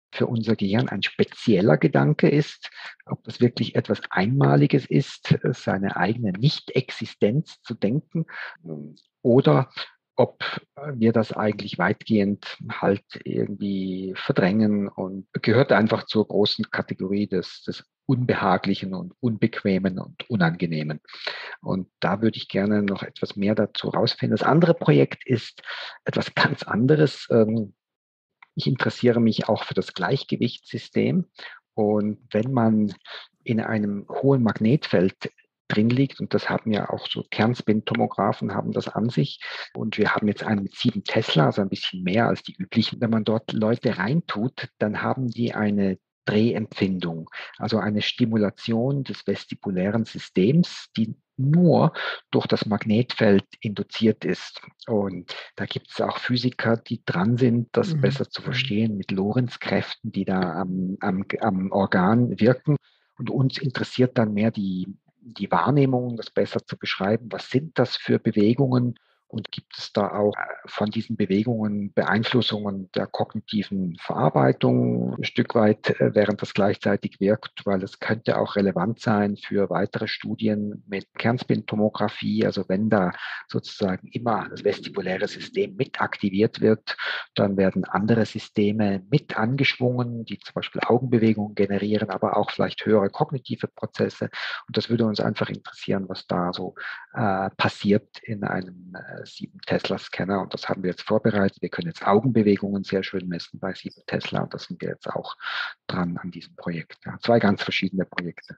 für unser Gehirn ein spezieller Gedanke ist, ob das wirklich etwas Einmaliges ist, seine eigene Nicht-Existenz zu denken, oder ob wir das eigentlich weitgehend halt irgendwie verdrängen und gehört einfach zur großen Kategorie des Unbehaglichen und Unbequemen und Unangenehmen. Und da würde ich gerne noch etwas mehr dazu rausfinden. Das andere Projekt ist etwas ganz anderes. Ich interessiere mich auch für das Gleichgewichtssystem. Und wenn man in einem hohen Magnetfeld drin liegt, und das haben ja auch so Kernspintomographen haben das an sich. Und wir haben jetzt einen mit 7 Tesla, also ein bisschen mehr als die üblichen. Wenn man dort Leute reintut, dann haben die eine Drehempfindung, also eine Stimulation des vestibulären Systems, die nur durch das Magnetfeld induziert ist. Und da gibt es auch Physiker, die dran sind, das besser zu verstehen mit Lorentzkräften, die da am Organ wirken. Und uns interessiert dann mehr die Wahrnehmung, das besser zu beschreiben. Was sind das für Bewegungen? Und gibt es da auch von diesen Bewegungen Beeinflussungen der kognitiven Verarbeitung ein Stück weit, während das gleichzeitig wirkt? Weil es könnte auch relevant sein für weitere Studien mit Kernspintomographie. Also wenn da sozusagen immer das vestibuläre System mit aktiviert wird, dann werden andere Systeme mit angeschwungen, die zum Beispiel Augenbewegungen generieren, aber auch vielleicht höhere kognitive Prozesse. Und das würde uns einfach interessieren, was da so passiert in einem 7 Tesla-Scanner, und das haben wir jetzt vorbereitet. Wir können jetzt Augenbewegungen sehr schön messen bei 7 Tesla, und das sind wir jetzt auch dran an diesem Projekt. Ja, 2 ganz verschiedene Projekte.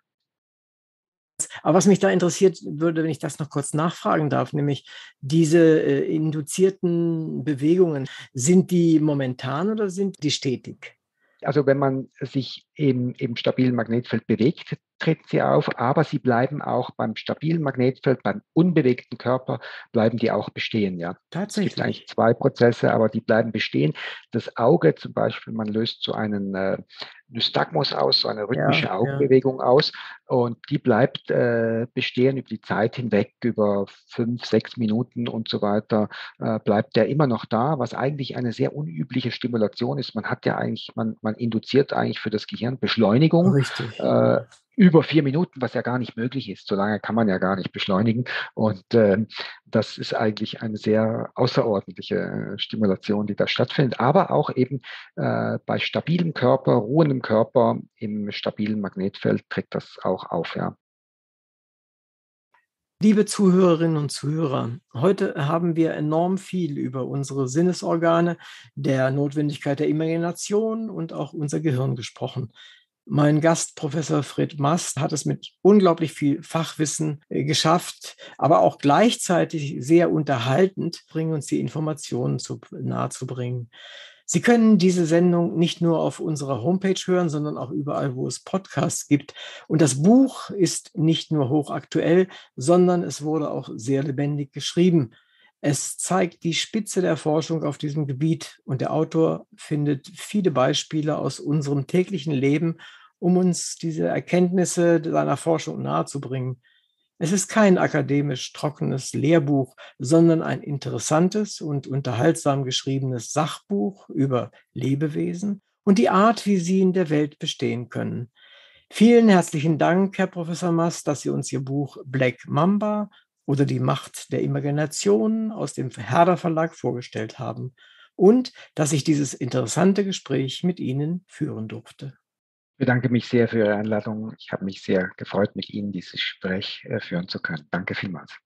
Aber was mich da interessiert würde, wenn ich das noch kurz nachfragen darf, nämlich diese induzierten Bewegungen, sind die momentan oder sind die stetig? Also wenn man sich im stabilen Magnetfeld bewegt, treten sie auf, aber sie bleiben auch beim stabilen Magnetfeld, beim unbewegten Körper, bleiben die auch bestehen. Ja. Es gibt eigentlich 2 Prozesse, aber die bleiben bestehen. Das Auge zum Beispiel, man löst so einen Nystagmus aus, so eine rhythmische Augenbewegung aus, und die bleibt bestehen über die Zeit hinweg, über 5, 6 Minuten und so weiter, bleibt der immer noch da, was eigentlich eine sehr unübliche Stimulation ist. Man hat ja eigentlich, man induziert eigentlich für das Gehirn Beschleunigung. Richtig. Über 4 Minuten, was ja gar nicht möglich ist. So lange kann man ja gar nicht beschleunigen. Und das ist eigentlich eine sehr außerordentliche Stimulation, die da stattfindet. Aber auch eben bei stabilem Körper, ruhendem Körper im stabilen Magnetfeld tritt das auch auf. Ja. Liebe Zuhörerinnen und Zuhörer, heute haben wir enorm viel über unsere Sinnesorgane, der Notwendigkeit der Imagination und auch unser Gehirn gesprochen. Mein Gast, Professor Fred Mast, hat es mit unglaublich viel Fachwissen geschafft, aber auch gleichzeitig sehr unterhaltend, uns die Informationen nahezubringen. Sie können diese Sendung nicht nur auf unserer Homepage hören, sondern auch überall, wo es Podcasts gibt. Und das Buch ist nicht nur hochaktuell, sondern es wurde auch sehr lebendig geschrieben. Es zeigt die Spitze der Forschung auf diesem Gebiet, und der Autor findet viele Beispiele aus unserem täglichen Leben, um uns diese Erkenntnisse seiner Forschung nahezubringen. Es ist kein akademisch trockenes Lehrbuch, sondern ein interessantes und unterhaltsam geschriebenes Sachbuch über Lebewesen und die Art, wie sie in der Welt bestehen können. Vielen herzlichen Dank, Herr Professor Mast, dass Sie uns Ihr Buch Black Mamba oder die Macht der Imagination aus dem Herder Verlag vorgestellt haben und dass ich dieses interessante Gespräch mit Ihnen führen durfte. Ich bedanke mich sehr für Ihre Einladung. Ich habe mich sehr gefreut, mit Ihnen dieses Gespräch führen zu können. Danke vielmals.